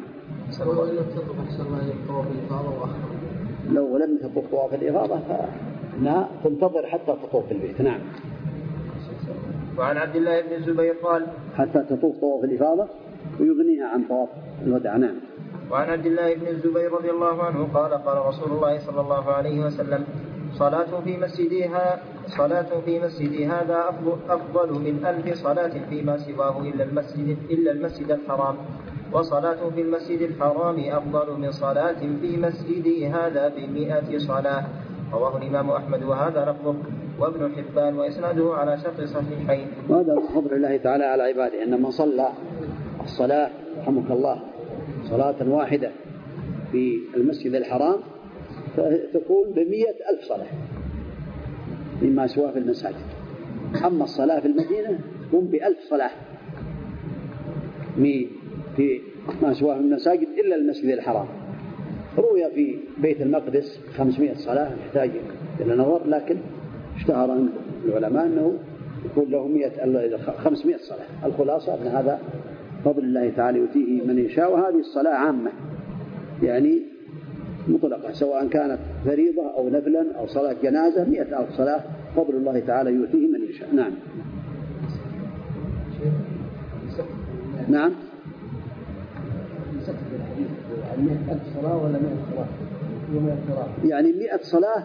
لو لم تطوف طواف الإفاضة فإنها تنتظر حتى تطوف البيت. نعم. وعن عبد الله بن الزبير قال: حتى تطوف طواف الإفاضة ويغنيها عن طواف الوداع. نعم. وعن عبد الله بن الزبير رضي الله عنه قال قال رسول الله صلى الله عليه وسلم صلاة في مسجدي هذا أفضل من 1000 صلاة فيما سواه إلا المسجد الحرام، وصلاة في المسجد الحرام أفضل من صلاة في مسجدي هذا ب100 صلاة. رواه الإمام أحمد وهذا لفظه، وابن حبان وإسناده على شرط صحيحين. وهذا فضل الله تعالى على عباده، أن من صلى الصلاة رحمك الله صلاة واحدة في المسجد الحرام فتكون ب100,000 صلاة مما سواه في المساجد. أما الصلاة في المدينة تكون ب1000 صلاة في ما سواه في المساجد إلا المسجد الحرام. روي في بيت المقدس 500 صلاة، يحتاج إلى نظر، لكن اشتهر عند العلماء أنه يكون له 500 صلاة. الخلاصة أن هذا فضل الله تعالى يؤتيه من يشاء، وهذه الصلاة عامة يعني مطلقة، سواء كانت فريضة أو نفلا أو صلاة جنازة. 100,000 صلاة فضل الله تعالى يؤتيه من يشاء. نعم. نعم. 100,000 صلاة ولا 100 صلاة؟ يعني 100 صلاة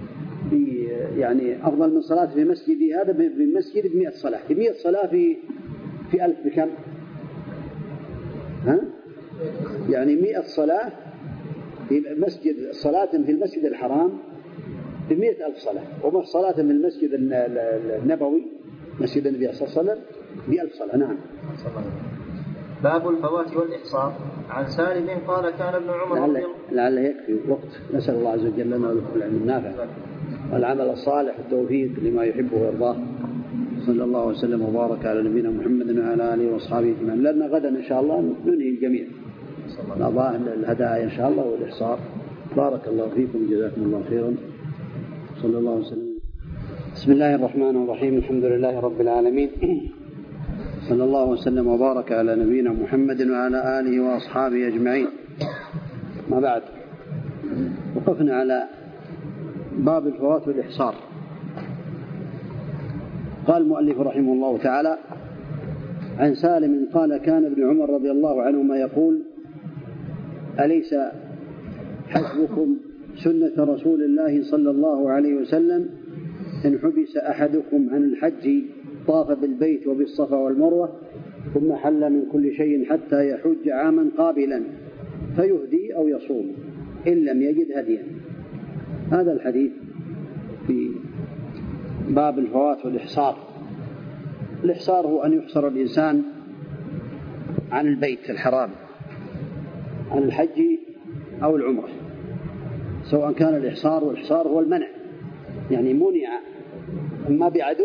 يعني أفضل من صلاة في مسجدي هذا بمسجد ب100 صلاة. 100 صلاة في 1000 بكم؟ يعني 100 صلاة في مسجد، صلاة في المسجد الحرام ب100,000 صلاة، وما صلاة من المسجد النبوي مسجد النبي صلى الله عليه وسلم ب1000 صلاة. نعم. باب الفوات والإحصار. عن سالم قال كان ابن عمر لعل يكفي وقت. نسأل الله عز وجل لنا ولكم العلم النافع والعمل الصالح والتوفيق لما يحبه ويرضاه. صلى الله وسلم وبارك على نبينا محمد وعلى آله وأصحابه أجمعين. لأن غدا إن شاء الله ننهي الجميع نضع الهدايا إن شاء الله والإحصار. بارك الله فيكم، جزاكم الله خيرا. صلى الله وسلم. بسم الله الرحمن الرحيم. الحمد لله رب العالمين، صلى الله وسلم وبارك على نبينا محمد وعلى آله وأصحابه أجمعين. ما بعد، وقفنا على باب الفوات والإحصار. قال المؤلف رحمه الله تعالى: عن سالم قال كان ابن عمر رضي الله عنهما يقول: أليس حسبكم سنة رسول الله صلى الله عليه وسلم إن حبس أحدكم عن الحج طاف بالبيت وبالصفا والمروة ثم حل من كل شيء حتى يحج عاما قابلا فيهدي أو يصوم إن لم يجد هديا. هذا الحديث في باب الفوات والإحصار. الإحصار هو أن يحصر الإنسان عن البيت الحرام، عن الحج أو العمرة، سواء كان الإحصار، والإحصار هو المنع، يعني منع إما بعدو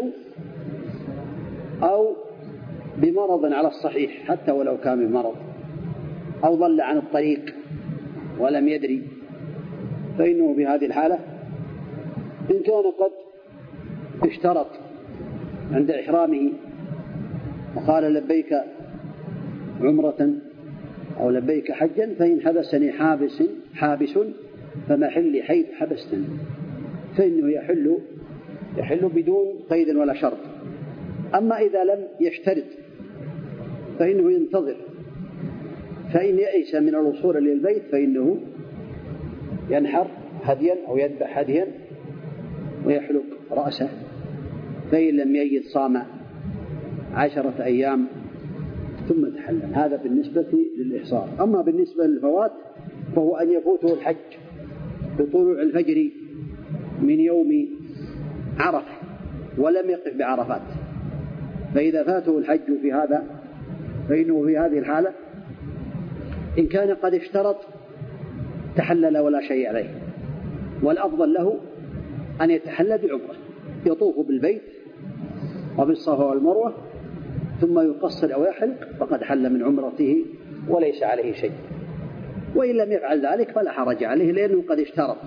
أو بمرض على الصحيح، حتى ولو كان بمرض، أو ضل عن الطريق ولم يدري، فإنه بهذه الحالة إن كان قد اشترط عند إحرامه وقال لبيك عمرة أو لبيك حجا، فإن حبسني حابس فمحلي حيث حبستني، فإنه يحل بدون قيد ولا شرط. أما إذا لم يشترط فإنه ينتظر، فإن يئس من الوصول للبيت فإنه ينحر هديا أو يذبح هديا ويحلق رأسه، فإن لم يجد صام 10 أيام ثم تحلل. هذا بالنسبة للإحصار. أما بالنسبة للفوات فهو أن يفوته الحج بطلوع الفجر من يوم عرفة ولم يقف بعرفات، فإذا فاته الحج في هذا فإنه في هذه الحالة إن كان قد اشترط تحلل ولا شيء عليه، والأفضل له أن يتحلل بعمرة، يطوف بالبيت وبالصفا والمروة ثم يقصر أو يحلق فقد حل من عمرته وليس عليه شيء. وإن لم يفعل ذلك فلا حرج عليه لأنه قد اشترط.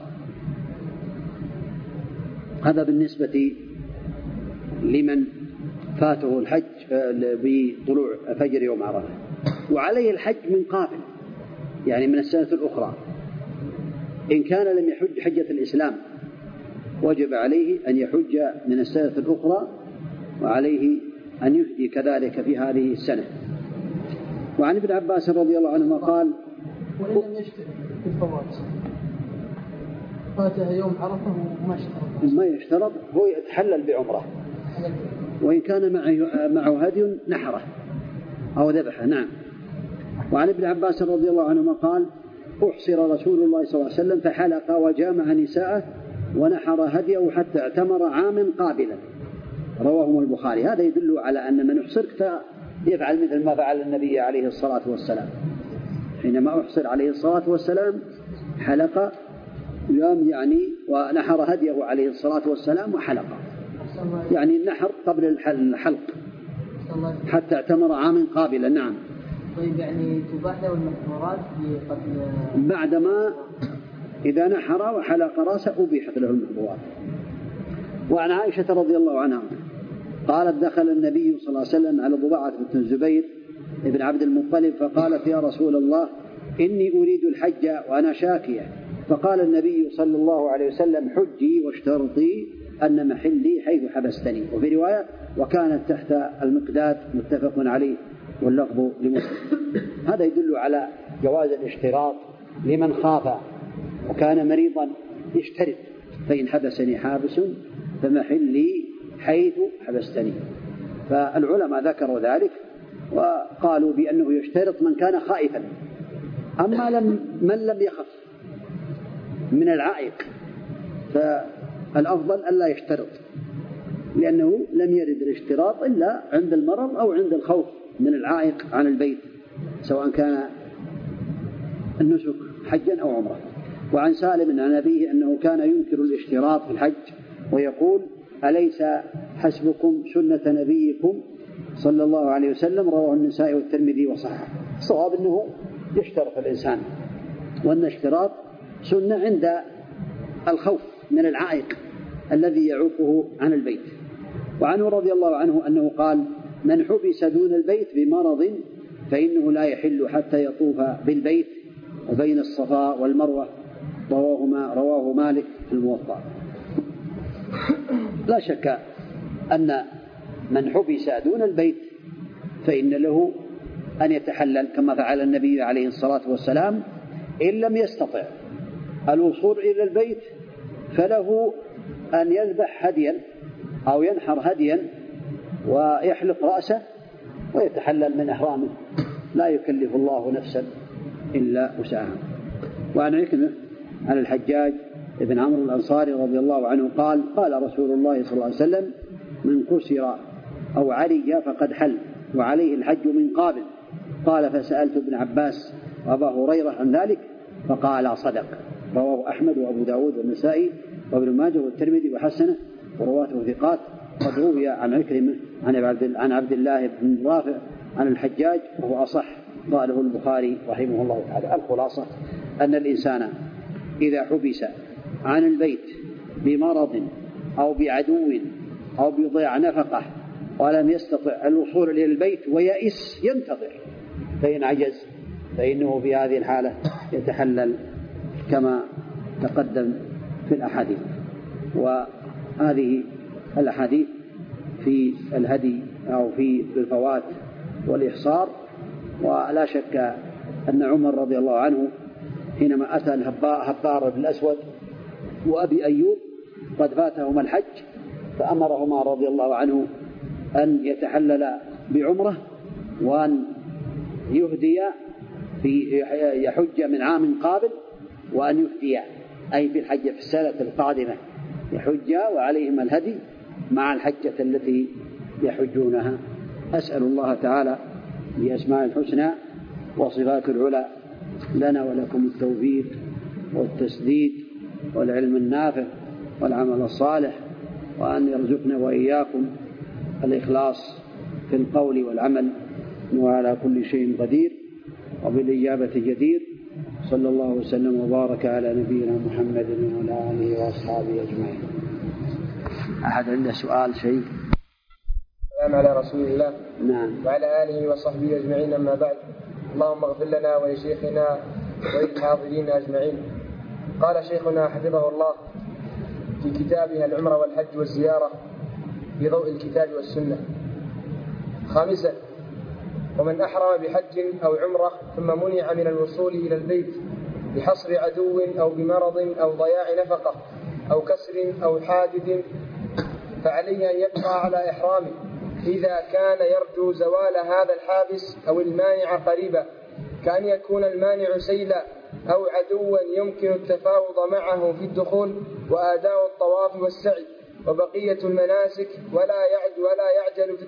هذا بالنسبة لمن فاته الحج بطلوع فجر يوم عرفة. وعليه الحج من قابل، يعني من السنة الأخرى. إن كان لم يحج حجة الإسلام وجب عليه أن يحج من السنة الأخرى، وعليه أن يهدي كذلك في هذه السنة. وعن ابن عباس رضي الله عنهما قال: وإن لم يشترط في الفوات فاته يوم عرفه وما اشترط، ما يشترط، هو يتحلل بعمرة، وإن كان معه هدي نحره أو ذبحه. نعم. وعن ابن عباس رضي الله عنهما قال: أحصر رسول الله صلى الله عليه وسلم فحلق وجامع نساءه ونحر هديه حتى اعتمر عام قابلا، رواه البخاري. هذا يدل على أن من أحصر يفعل مثل ما فعل النبي عليه الصلاة والسلام. حينما أحصر عليه الصلاة والسلام حلق يعني ونحر هديه عليه الصلاة والسلام وحلق، يعني النحر قبل الحلق حتى اعتمر عام قابلا. نعم. طيب يعني تباح له المحظورات بعدما إذا نحر وحلق رأسه أبيحت له المحظورات. وعن عائشة رضي الله عنها قالت: دخل النبي صلى الله عليه وسلم على ضباعة بنت الزبير ابن عبد المطلب فقالت: يا رسول الله إني أريد الحج وأنا شاكية. فقال النبي صلى الله عليه وسلم: حجي واشترطي أن محلي حيث حبستني. وفي رواية: وكانت تحت المقداد، متفق عليه واللفظ لمسلم. هذا يدل على جواز الاشتراط لمن خاف وكان مريضا يشترط: فإن حبسني حابس فمحلي حيث حبستني. فالعلماء ذكروا ذلك وقالوا بأنه يشترط من كان خائفا. أما من لم يخف من العائق فالأفضل ألا يشترط، لأنه لم يرد الاشتراط إلا عند المرض أو عند الخوف من العائق عن البيت، سواء كان النسك حجا أو عمره. وعن سالم عن أبيه أنه كان ينكر الاشتراط في الحج ويقول: أليس حسبكم سنة نبيكم صلى الله عليه وسلم؟ رواه النسائي والترمذي وصححه. الصواب أنه يشترط الإنسان، وأن الاشتراط سنة عند الخوف من العائق الذي يعوقه عن البيت. وعنه رضي الله عنه أنه قال: من حبس دون البيت بمرض فإنه لا يحل حتى يطوف بالبيت وبين الصفا والمروة، رواه مالك في الموطأ. لا شك أن من حبس دون البيت فإن له أن يتحلل كما فعل النبي عليه الصلاة والسلام. إن لم يستطع الوصول إلى البيت فله أن يذبح هديا أو ينحر هديا ويحلق رأسه ويتحلل من إحرامه، لا يكلف الله نفسا إلا وسعها. وعن عكرمة عن الحجاج ابن عمرو الأنصاري رضي الله عنه قال: قال رسول الله صلى الله عليه وسلم: من كسر أو عرج فقد حل وعليه الحج من قابل. قال: فسألت ابن عباس وأبا هريرة عن ذلك فقال: صدق. رواه أحمد وأبو داود والنسائي وابن ماجه والترمذي وحسنه ورواته ثقات. قد روي عن عكرمة عن عبد الله بن رافع عن الحجاج وهو أصح، قاله البخاري رحمه الله تعالى. الخلاصة أن الإنسان إذا حبس عن البيت بمرض أو بعدو أو بضياع نفقة ولم يستطع الوصول إلى البيت ويئس ينتظر، فإن عجز فإنه في هذه الحالة يتحلل كما تقدم في الأحاديث. وهذه الأحاديث في الهدي أو في الفوات والإحصار. ولا شك أن عمر رضي الله عنه حينما أتى الهبار بن الأسود وأبي أيوب قد فاتهما الحج فأمرهما رضي الله عنه أن يتحلل بعمرة وأن يهدي يحج من عام قابل، وأن يهدي أي في الحج في السنة القادمة يحج وعليهما الهدي مع الحجة التي يحجونها. أسأل الله تعالى بأسماء الحسنى وصفات العلى لنا ولكم التوفيق والتسديد والعلم النافع والعمل الصالح، وأن يرزقنا وإياكم الإخلاص في القول والعمل، وعلى كل شيء قدير وبالإجابة جدير. صلى الله وسلم وبارك على نبينا محمد وعلى آله وأصحابه أجمعين. أحد عنده سؤال شيء؟ السلام على رسول الله. نعم. وعلى آله وصحبه أجمعين. أما بعد، اللهم اغفر لنا ولشيخنا وللحاضرين أجمعين. قال شيخنا حفظه الله في كتابه العمرة والحج والزيارة في ضوء الكتاب والسنة: خامسا، ومن أحرم بحج أو عمرة ثم منع من الوصول إلى البيت بحصر عدو أو بمرض أو ضياع نفقة أو كسر أو حادث فعليه أن يبقى على إحرامه إذا كان يرجو زوال هذا الحابس أو المانع قريبا، كأن يكون المانع سيلا أو عدوا يمكن التفاوض معه في الدخول وآداء الطواف والسعي وبقية المناسك، ولا يعجل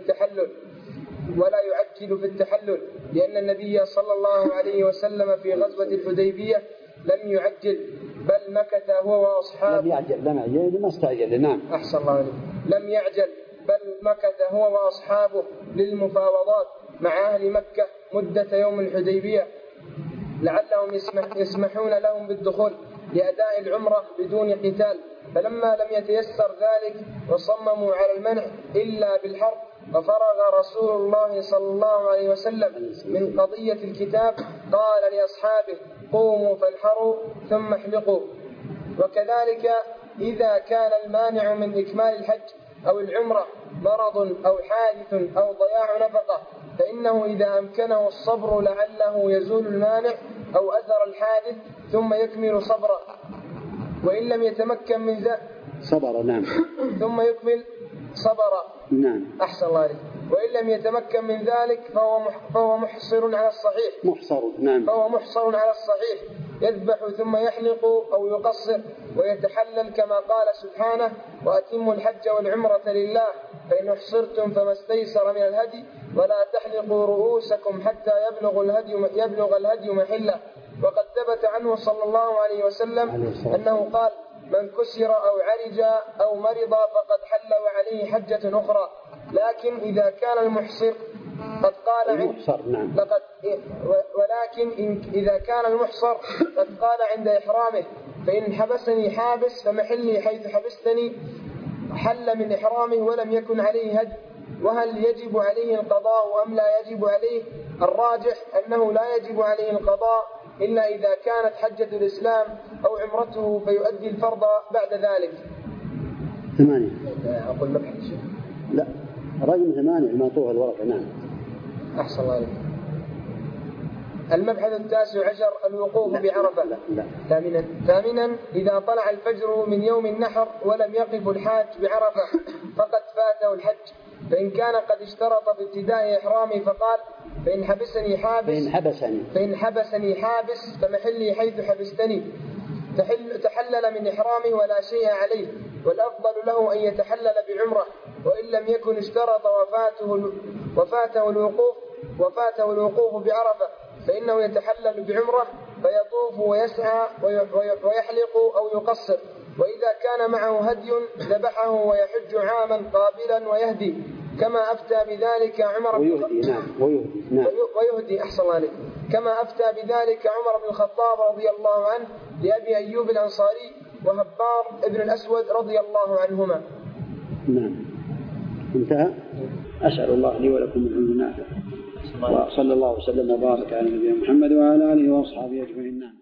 في التحلل لأن النبي صلى الله عليه وسلم في غزوة الحديبية لم يعجل بل مكث هو وأصحابه. لم استعجل. نعم. أحسن الله عليك. لم يعجل بل مكث هو وأصحابه للمفاوضات مع أهل مكة مدة يوم الحديبية لعلهم يسمحون لهم بالدخول لأداء العمرة بدون قتال، فلما لم يتيسر ذلك وصمموا على المنع إلا بالحرب، وفرغ رسول الله صلى الله عليه وسلم من قضية الكتاب قال لأصحابه: قوموا فانحروا ثم احلقوا. وكذلك إذا كان المانع من إكمال الحج أو العمرة مرض أو حادث أو ضياع نفقة، فإنه إذا أمكنه الصبر لعله يزول المانع أو أثر الحادث ثم يكمل صبره، وإن لم يتمكن من ذلك صبر. نعم. ثم يكمل صبره. نعم. أحسن الله عليك. وإن لم يتمكن من ذلك فهو محصر على الصحيح. نعم. فهو محصر على الصحيح، يذبح ثم يحلق أو يقصر ويتحلل كما قال سبحانه: وأتموا الحج والعمرة لله فإن أحصرتم فما استيسر من الهدي ولا تحلقوا رؤوسكم حتى يبلغ الهدي محله. وقد ثبت عنه صلى الله عليه وسلم أنه قال: من كسر أو عرج أو مرض فقد حل وعليه حجة أخرى. لكن إذا كان المحصر قد قال إذا كان المحصر قد قال عند إحرامه: فإن حبسني حابس فمحلي حيث حبستني، حل من إحرامه ولم يكن عليه هدي. وهل يجب عليه القضاء أم لا يجب عليه؟ الراجح أنه لا يجب عليه القضاء إلا إذا كانت حجة الإسلام أو عمرته فيؤدي الفرض بعد ذلك. 8. أقول مبحث شيء. لا، رقم 8 المطوع الورقة. نعم. أحسن الله عليك. المبحث 19 الوقوف بعرفة. لا. 8 إذا طلع الفجر من يوم النحر ولم يقف الحاج بعرفة فقد فاته الحج، فإن كان قد اشترط في ابتداء إحرامه فقال: فإن حبسني حابس فمحلي حيث حبستني، تحلل من إحرامه ولا شيء عليه، والأفضل له أن يتحلل بعمرة، وإن لم يكن اشترط وفاته الوقوف بعرفة فإنه يتحلل بعمرة فيطوف ويسعى ويحلق أو يقصر، وإذا كان معه هدي ذبحه ويحج عاما قابلا ويهدي كما أفتى بذلك عمر ويهدي. أحسن الله عليك. كما أفتى بذلك عمر بن الخطاب رضي الله عنه لأبي أيوب الأنصاري وهبار ابن الأسود رضي الله عنهما. نعم. انتهى. أسأل الله لي ولكم العلم النافع، وصلى الله وسلم وبارك على نبينا محمد وعلى آله وأصحابه أجمعين.